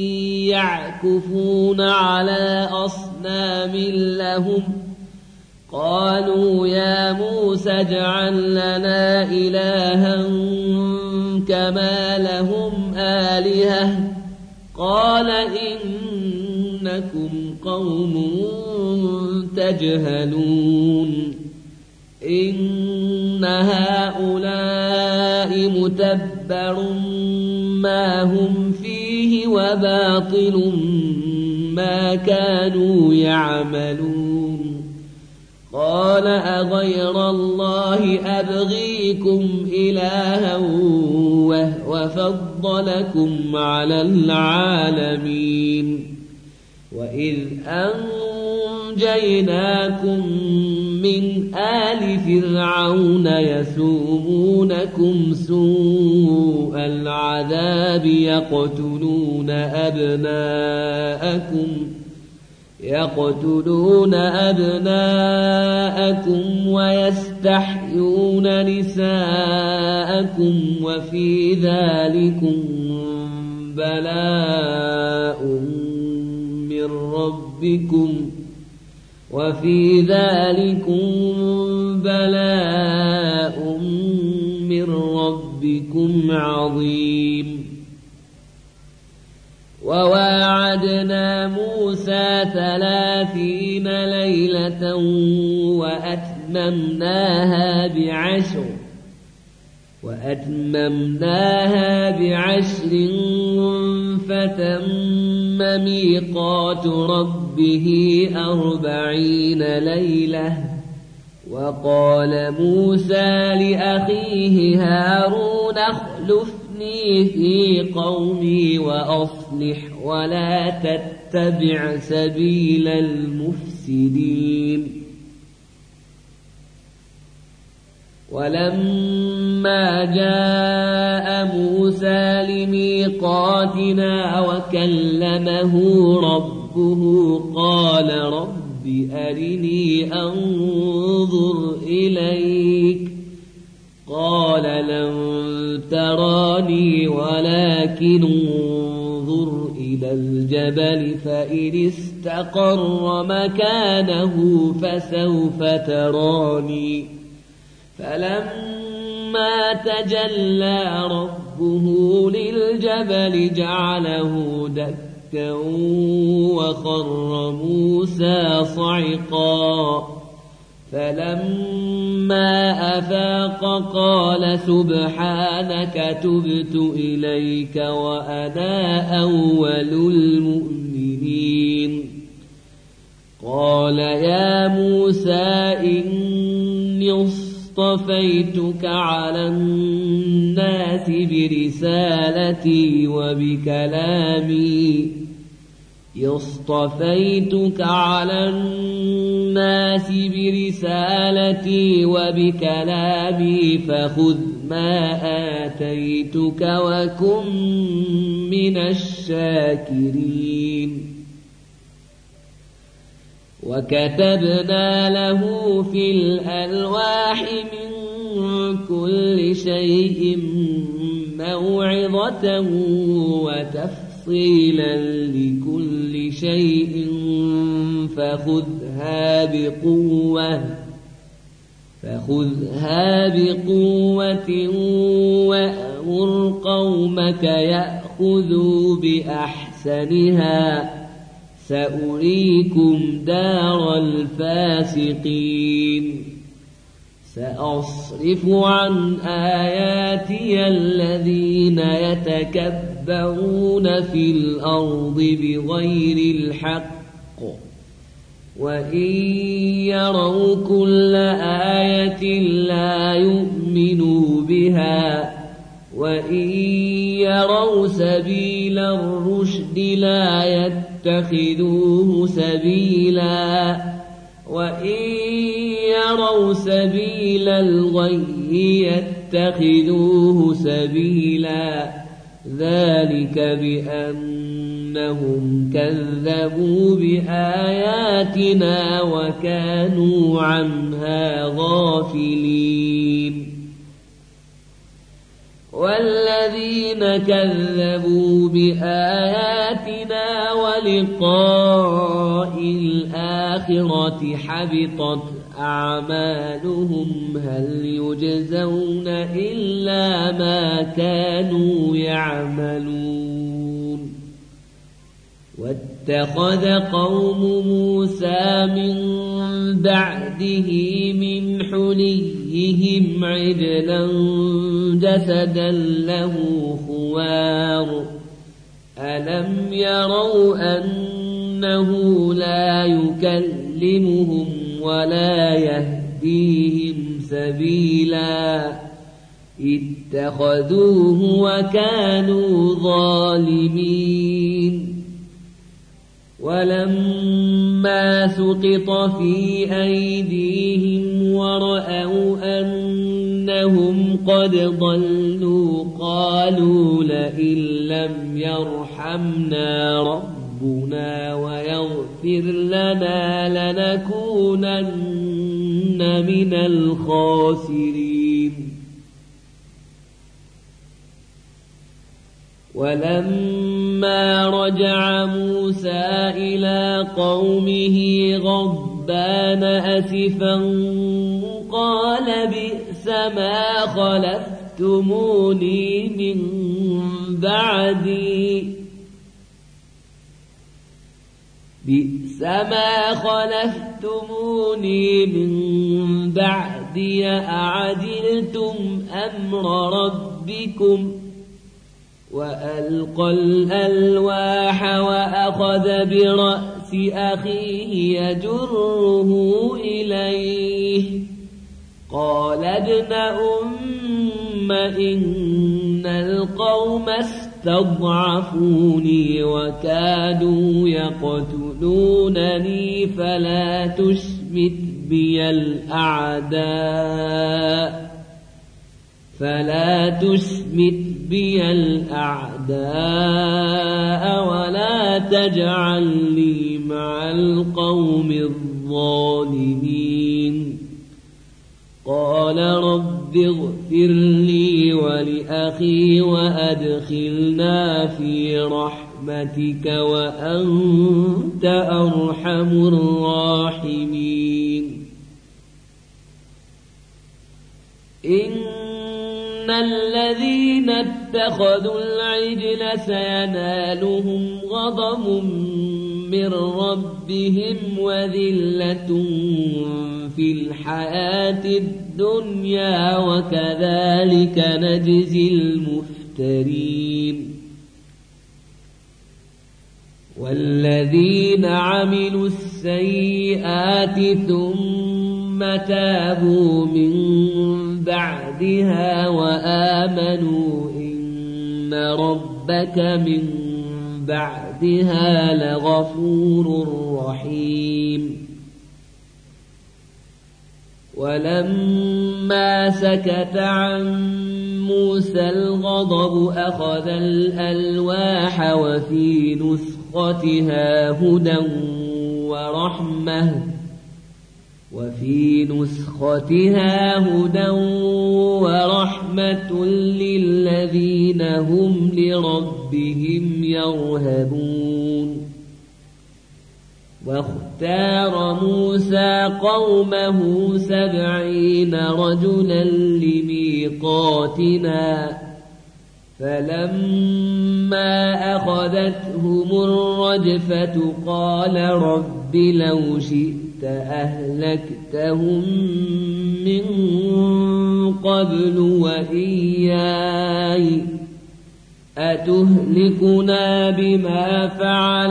يعكفون على أصنام لهم قالوا يا موسى اجعل لنا إلها كما لهم آلهة قال إنكم قوم تجهلون إن هؤلاء متبر ما هم فيه وباطل ما كانوا يعملون قال أغير الله أبغيكم إلها وهو فضلكم على العالمين وإذ أنجيناكم من آل فرعون يسومونكم سوء العذاب يقتلون أبناءكم ويستحيون نساءكم وفي ذلكم بلاء من ربكم عظيم وواعدنا موسى 30 ليلة وأتممناها بعشر فتم ميقات ربه 40 ليلة وقال موسى لأخيه هارون اخلفني في قومي وأصلح ولا تتبع سبيل المفسدين ولما جاء موسى لميقاتنا وكلمه ربه قال رب أرني أنظر إليك قال لن تراني ولكن انظر إلى الجبل فإن استقر مكانه فسوف تراني فلما تجلى ربه للجبل جعله دكا وخر موسى صعقا فلما أفاق قال سبحانك تبت إليك وأنا أول المؤمنين قال يا موسى إني اصطفيتك على الناس برسالتي وبكلامي فخذ ما آتيتك وكن من الشاكرين وكتبنا له في الألواح من كل شيء موعظة وتفصيلا لكل شيء فخذها بقوة وأمر قومك يأخذوا بأحسنها سأريكم دار الفاسقين سأصرف عن آياتي الذين يتكبرون في الأرض بغير الحق وإن يروا كل آية لا يؤمنوا بها وإن يروا سبيل الرشد لا يتخذوه سبيلا وإن يروا سبيل الغي يتخذوه سبيلا ذلك بأنهم كذبوا بآياتنا وكانوا عنها غافلين والذين كذبوا بآياتنا ولقاء الآخرة حبطت أعمالهم هل يجزون إلا ما كانوا يعملون واتخذ قوم موسى من بعده من حليهم عجلا جسدا له خوار ألم يروا أنه لا يكلمهم ولا يهديهم سبيلا اتخذوه وكانوا ظالمين ولما سقط في أيديهم ورأوا أنهم قد ضلوا قالوا لئن لم يرحمنا ربنا ويغفر لنا لنكونن من الخاسرين ولما رجع موسى إلى قومه غضبان أسفا قال بئس ما خلفتموني من بعدي أعجلتم أمر ربكم وألقى الألواح وأخذ برأس أخيه يجره إليه قال ابن أم إن القوم استضعفوني وكادوا يقتلونني فلا تشمت بي الأعداء ولا تجعلني مع القوم الظالمين قال رب اغفر لي ولأخي وأدخلنا في رحمتك وأنت أرحم الراحمين إن الذين اتخذوا العجل سينالهم غضب من ربهم وذلة في الحياة الدنيا وكذلك نجزي المفترين والذين عملوا السيئات ثم تابوا من بعدها وآمنوا إن ربك من بعدها لغفور رحيم ولما سكت عن موسى الغضب أخذ الألواح وفي نسختها هدى ورحمة للذين هم لربهم يرهبون واختار موسى قومه 70 رجلا لميقاتنا فلما أخذتهم الرجفة قال رب لو شئت أهلكتهم من قبل وإياي أتهلكنا بما فعل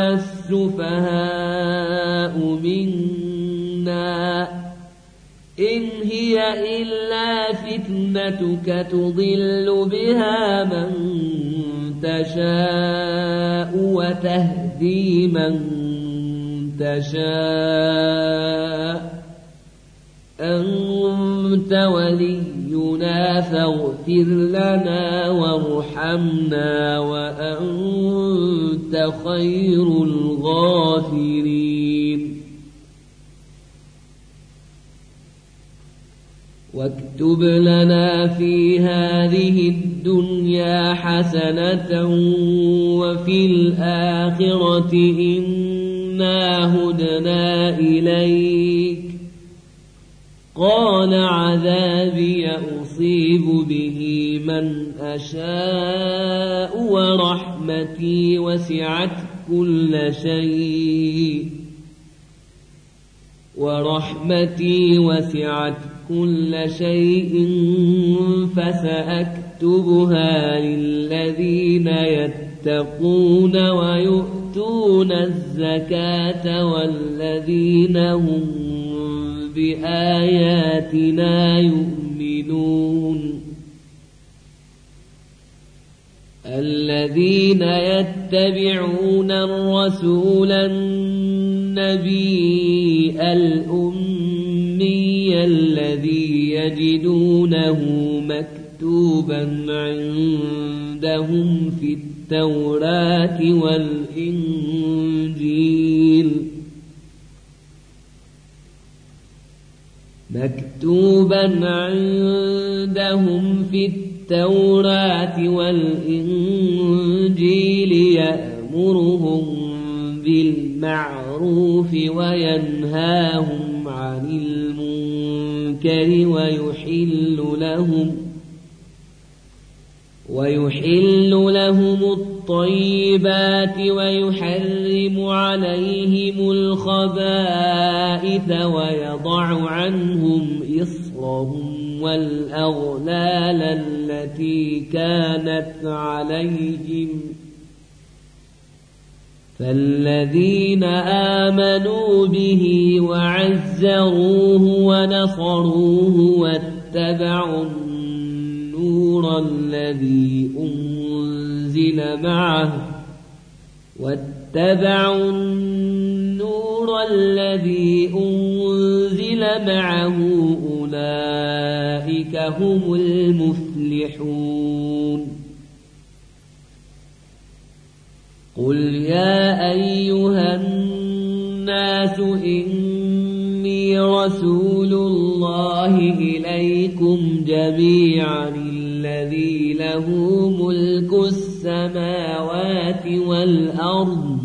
السفهاء منا إن هي إلا فتنتك تضل بها من تشاء وتهدي من تشاء أنت ولينا فاغفر لنا وارحمنا وأنت خير الغافرين واكتب لنا في هذه الدنيا حسنة وفي الآخرة إنا هدنا إليك قال عذابي أصيب به من أشاء ورحمتي وسعت كل شيء فسأكتبها للذين يتقون ويؤتون الزكاة والذين هم بآياتنا يؤمنون الذين يتبعون الرسول النبي الأمي الذي يجدونه مكتوبا عندهم في التوراة والإنجيل يأمرهم بالمعروف وينهاهم عن المنكر ويحل لهم الطيبات ويحرم عليهم الخبائث ويضع عنهم إصرهم والأغلال التي كانت عليهم فالذين آمنوا به وعزروه ونصروه واتبعوا النور الذي أنزل معه أولئك هم المفلحون قل يا أيها الناس إني رسول الله إليكم جميعا الذي له ملك السماوات والأرض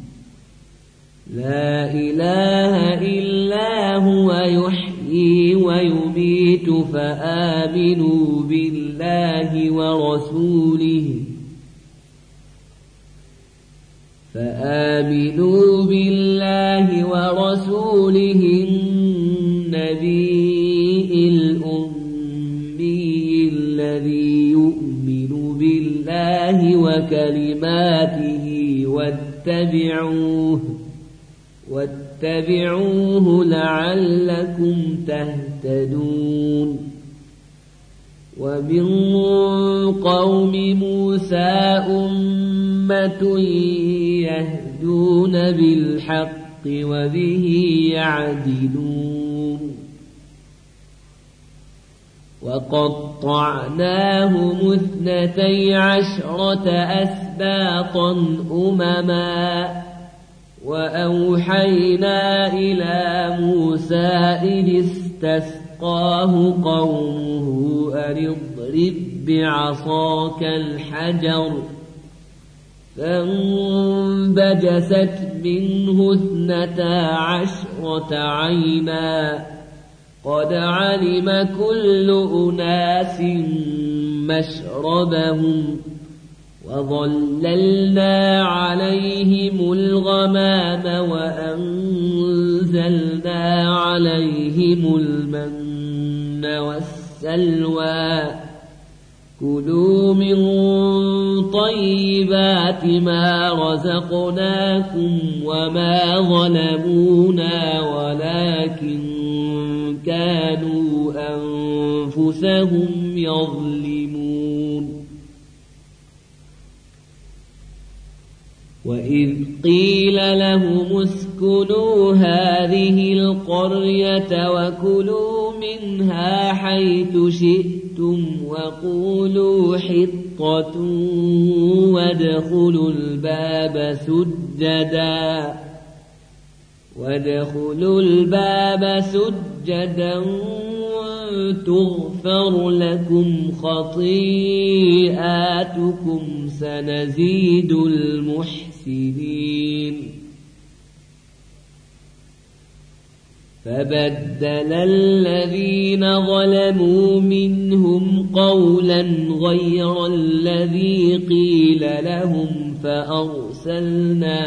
لا إله إلا هو يحيي ويميت فآمنوا بالله ورسوله النبي الأمي الذي يؤمن بالله وكلماته واتبعوه لعلكم تهتدون ومن قوم موسى أمة يهدون بالحق وبه يعدلون وقطعناهم 12 أسباطا أمما وأوحينا إلى موسى إذ استسقاه قومه أن اضرب بعصاك الحجر فانبجست منه 12 عينا قد علم كل أناس مشربهم وظللنا عليهم الغمام وأنزلنا عليهم المن والسلوى كلوا من طيبات ما رزقناكم وما ظلمونا ولكن كانوا أنفسهم يظلمون وإذ قيل لهم اسكنوا هذه القرية وكلوا منها حيث شئتم وقولوا حطة وادخلوا الباب سجدا تغفر لكم خطيئاتكم سنزيد المحسنين فبدل الذين ظلموا منهم قولا غير الذي قيل لهم فأرسلنا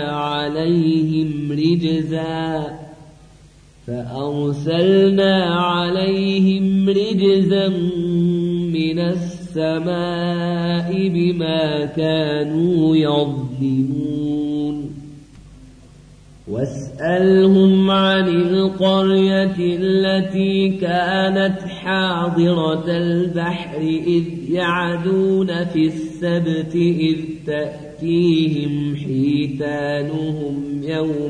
عليهم رجزا من السماء بما كانوا يظلمون واسألهم عن القرية التي كانت حاضرة البحر إذ يعدون في السبت إذ تأتيهم حيتانهم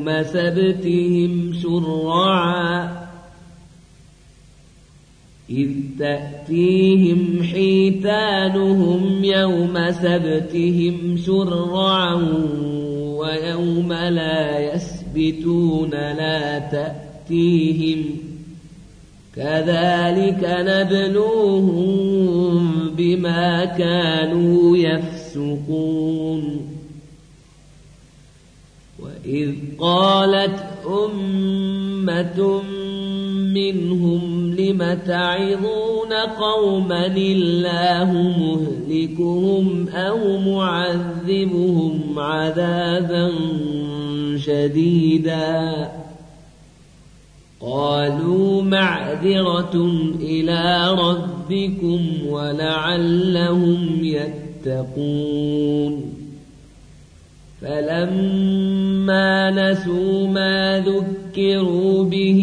يوم سبتهم شرعا ويوم لا يسبتون لا تأتيهم كذلك نبلوهم بما كانوا يفسقون وإذ قالت أمة منهم لم تعظون قوما الله مهلكهم أو معذبهم عذابا شديدا قالوا معذرة إلى ربكم ولعلهم يتقون فلما نسوا ما ذكروا به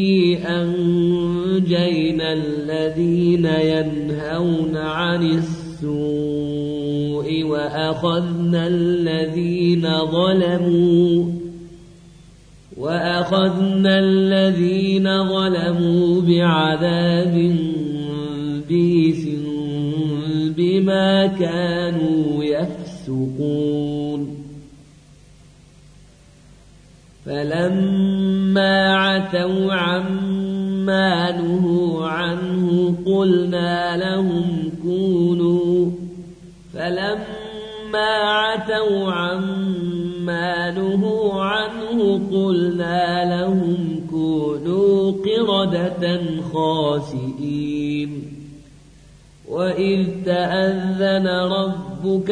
أنجينا الذين ينهون عن السوء وأخذنا الذين ظلموا بعذاب بئيس بما كانوا يفسقون فلما عتوا عما نهوا عنه قلنا لهم كونوا قردة خاسئين وإذ تأذن ربك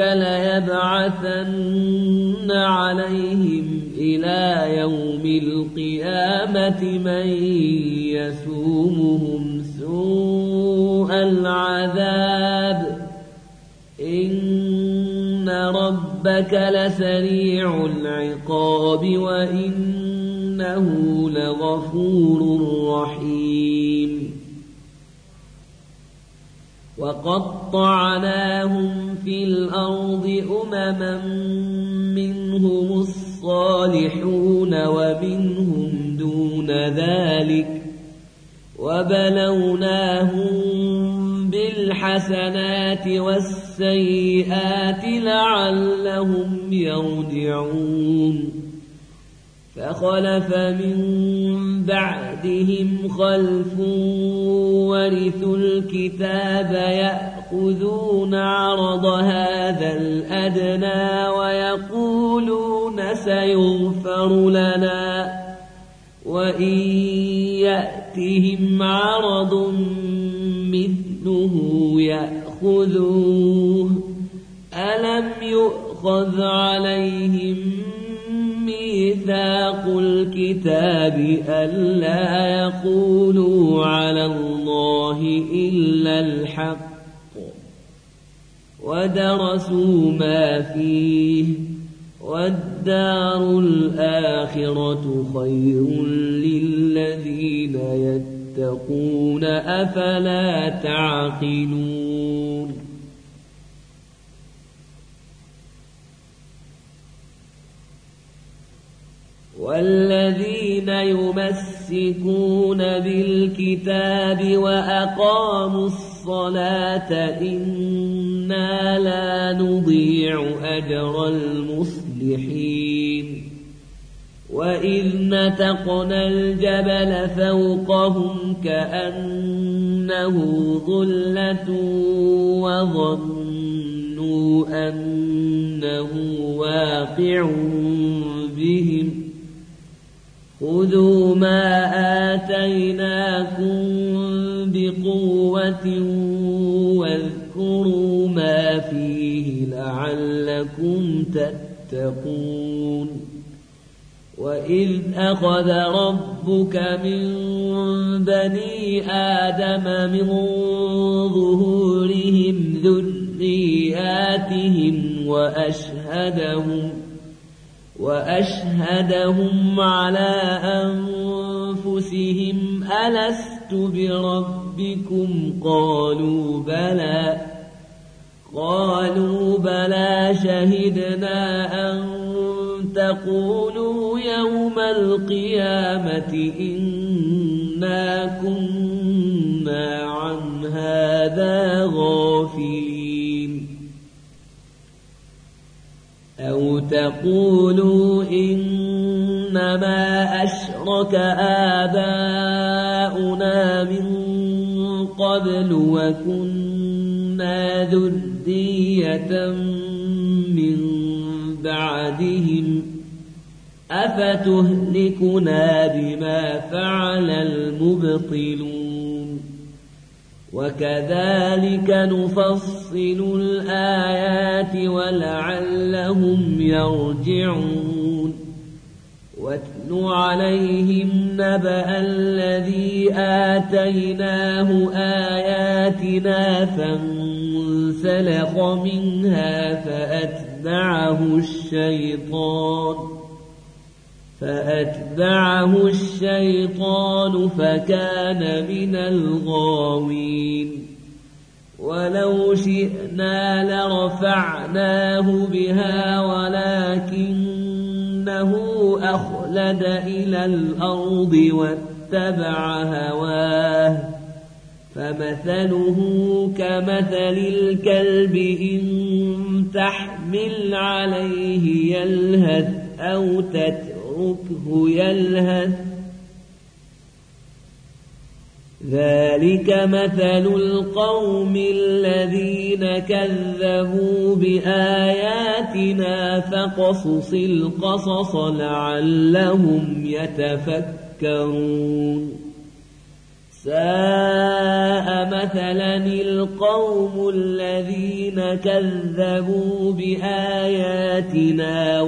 ليبعثن عليهم إلى يوم القيامة من يسومهم سوء العذاب إن ربك لسريع العقاب وإنه لغفور رحيم وقطعناهم في الأرض أمما منهم الصالحون ومنهم دون ذلك وبلوناهم بالحسنات والسيئات لعلهم يرجعون فخلف من بعدهم خلف ورثوا الكتاب يأخذون عرض هذا الأدنى ويقولون سيغفر لنا وإن يأتهم عرض مثله يأخذوه ألم يؤخذ عليهم ميثاق الكتاب ألا يقولوا على الله إلا الحق ودرسوا ما فيه والدار الآخرة خير للذين يتقون أفلا تعقلون والذين يمسكون بالكتاب وأقاموا الصلاة إنا لا نضيع أجر المصلحين وإذ نتقنا الجبل فوقهم كأنه ظلة وظنوا أنه واقع بهم خذوا ما آتيناكم بقوة واذكروا ما فيه لعلكم تتقون وإذ أخذ ربك من بني آدم من ظهورهم ذرياتهم وأشهدهم على أنفسهم ألست بربكم قالوا بلى شهدنا أن تقولوا يوم القيامة إنا كنا عن هذا غافلين أو تقولوا إنما أشرك آباؤنا من قبل وكنا ذرية من بعدهم أفتهلكنا بما فعل المبطلون وكذلك نفصل الآيات ولعلهم يرجعون واتل عليهم نبأ الذي آتيناه آياتنا فانسلخ منها فأتبعه الشيطان فكان من الغاوين ولو شئنا لرفعناه بها ولكنه أخلد إلى الأرض واتبع هواه فمثله كمثل الكلب إن تحمل عليه يلهث أو تتركه يلهث ذلك مثل القوم الذين كذبوا بآياتنا فقصص القصص لعلهم يتفكرون ساء مثلا القوم الذين كذبوا بآياتنا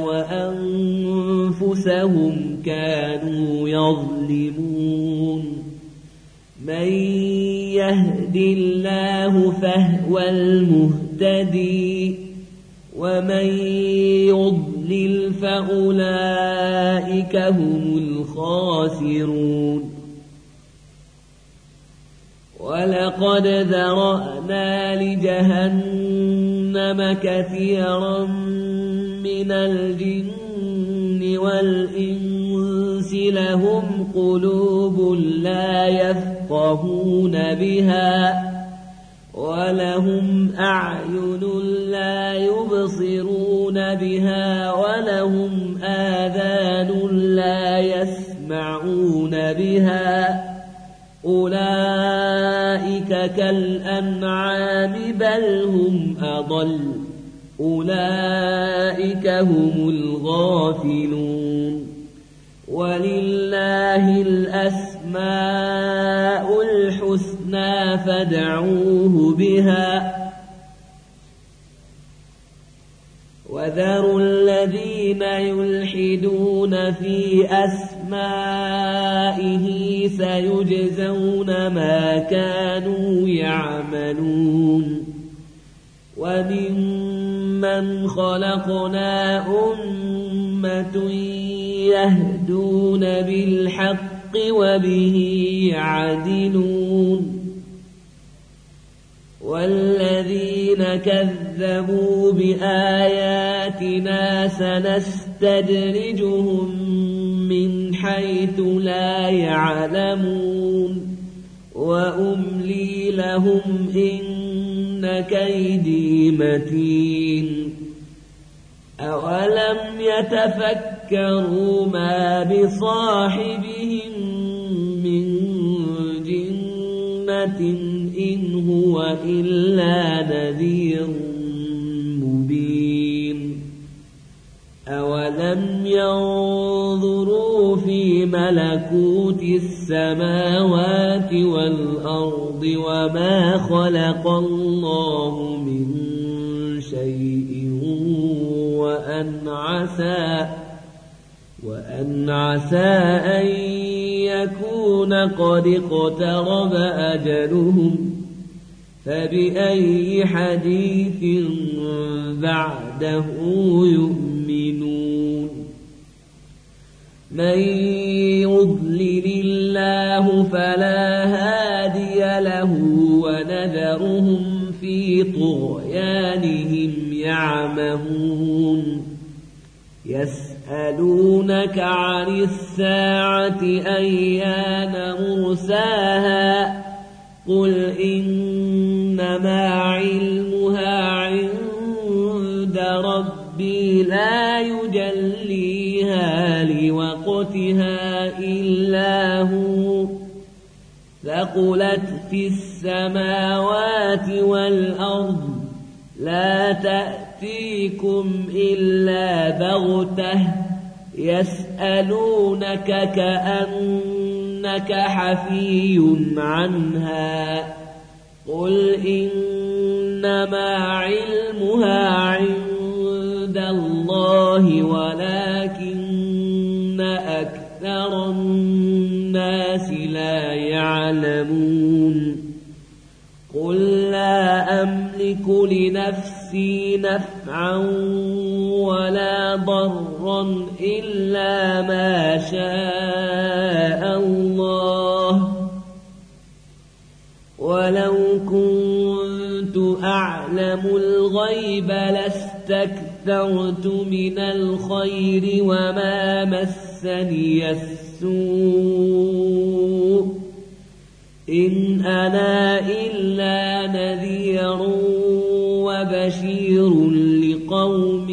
وأنفسهم كانوا يظلمون من يهد الله فهو المهتدي ومن يضلل فأولئك هم الخاسرون ولقد ذرأنا لجهنم كثيرا من الجن والإنس لهم قلوب لا يفقهون بها ولهم أعين لا يبصرون بها ولهم آذان لا يسمعون بها أولئك كالأنعام بل هم أضل أولئك هم الغافلون ولله الأسماء الحسنى فادعوه بها وذروا الذين يلحدون في أسمائه سيجزون ما كانوا يعملون وممن خلقنا أمة يهدون بالحق وبه يعدلون والذين كذبوا بآياتنا سنستدرجهم حيث لا يعلمون وأملي لهم إن كيدي متين أولم يتفكروا ما بصاحبهم من جنة إن هو إلا نذير مبين أولم ينظروا في ملكوت السماوات والأرض وما خلق الله من شيء وأن عسى أن يكون قد اقترب أجلهم فبأي حديث بعده يؤمنون من يضلل الله فلا هادي له ونذرهم في طغيانهم يعمهون يسألونك عن الساعة أيان مرساها قل إنما علمها عند ربي لا يجليها لوقتها إلا هو ثقلت في السماوات والأرض لا تأتيكم إلا بغتة يسألونك كأنك حفي عنها قل إنما علمها عند الله ولكن أكثر الناس لا يعلمون قل لا أملك لنفسي نفعا ولا ضرا إلا ما شاء الله ولو كنت أعلم الغيب لاستكثرت من الخير وما مسني السوء إن أنا إلا نذير وبشير لقوم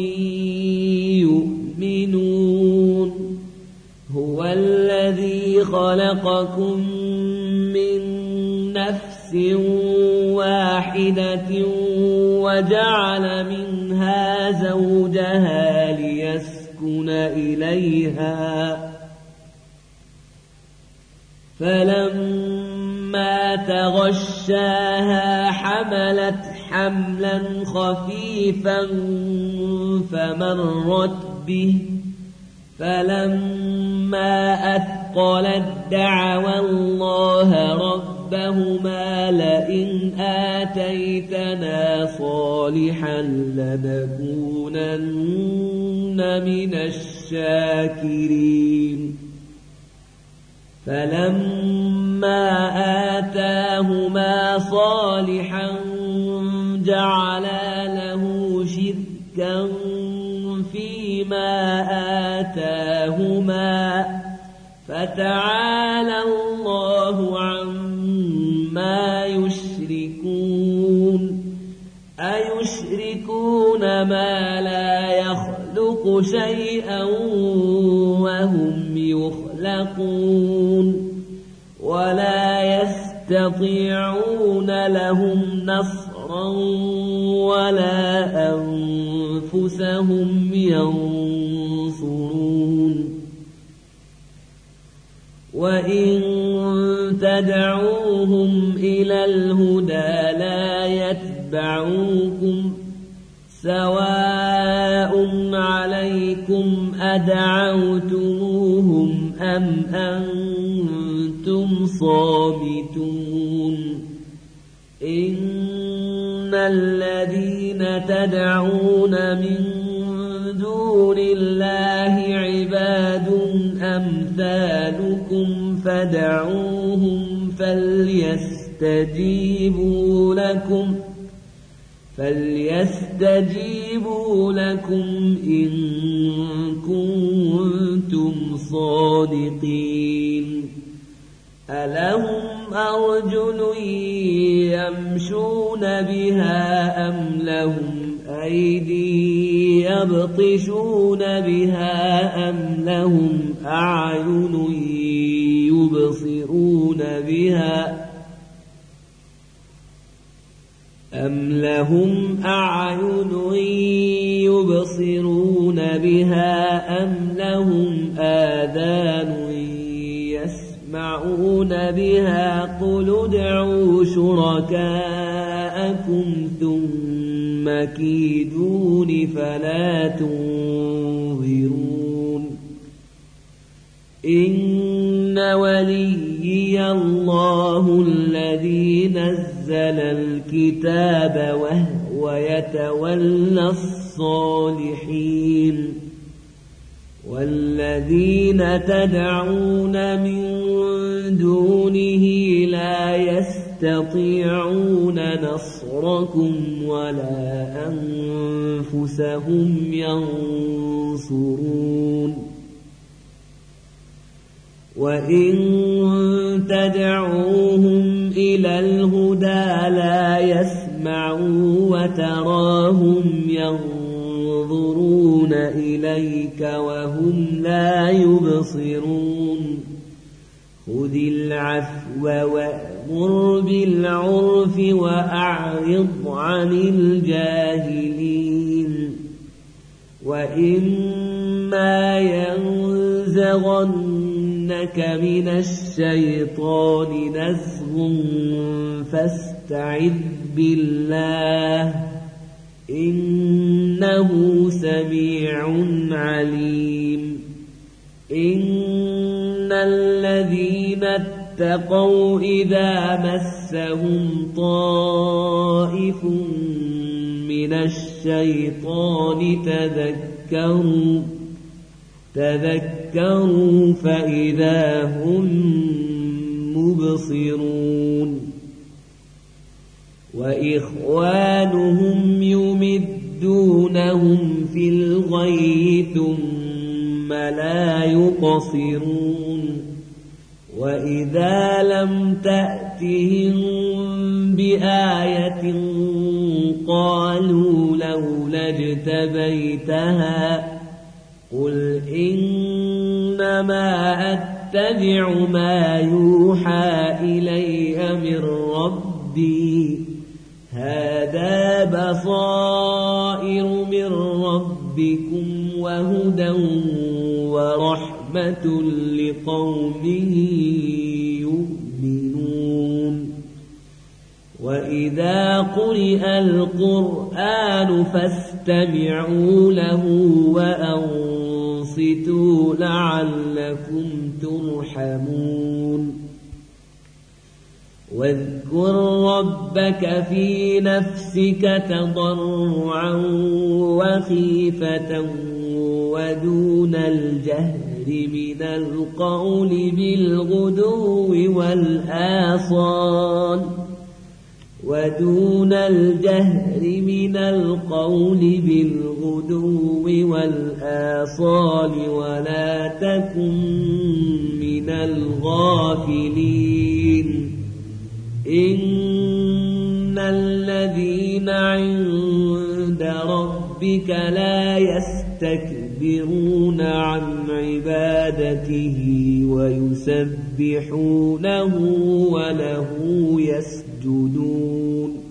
يؤمنون هو الذي خلقكم من نفس واحدة وجعل منها زوجها ليسكن إليها فلما تغشاها حملت حملا خفيفا فمرت به فلما أثقلت دعوا الله ربهما لئن آتيتنا صالحا لنكونن من الشاكرين فلما آتاهما صالحا جعلا له شركا فيما آتاهما فتعالى الله عما يشركون أيشركون ما لا يخلق شيئا وهم يخلقون ولا يستطيعون لهم نصرا ولا أنفسهم ينصرون وإن تدعوهم إلى الهدى لا يتبعوكم سواء عليكم أدعوتموهم أم أنتم صامتون إن الذين تدعون من دون الله عباد أمثالكم فدعوهم فليستجيبوا لكم إن كنتم صادقين ألهم أرجل يمشون بها أم لهم أيدي يبطشون بها أم لهم أعين يبصرون بها أم لهم أعين يبصرون بها أم لهم آذان يسمعون بها قل ادعوا شركاءكم ثم كيدون فلا تنظرون إن وليي الله الذي نزل الكتاب وهو يتولى الصالحين والذين تدعون من دونه لا يستطيعون نصركم ولا أنفسهم ينصرون وإن تدعوهم إلى الهدى لا يسمعوا وتراهم ينظرون إليك وهم لا يبصرون خذ العفو وأمر بالعرف وأعرض عن الجاهلين وإما ينزغنك من الشيطان نزغ فاستعذ بالله إنه سميع عليم إن الذين اتقوا إذا مسهم طائف من الشيطان تذكروا فإذا هم مبصرون وإخوانهم يمدونهم في الغي ثم لا يقصرون وإذا لم تأتهم بآية قالوا لولا اجتبيتها قل إنما أتبع ما يوحى إلي من ربي هذا بصائر من ربكم وهدى ورحمة لقوم يؤمنون وإذا قرئ القرآن فاستمعوا له وأنصتوا لعلكم ترحمون واذكر ربك في نفسك تضرعا وخيفة ودون الجهر من القول بالغدو والآصال ولا تكن من الغافلين إن الذين عند ربك لا يستكبرون عن عبادته ويسبحونه وله يسجدون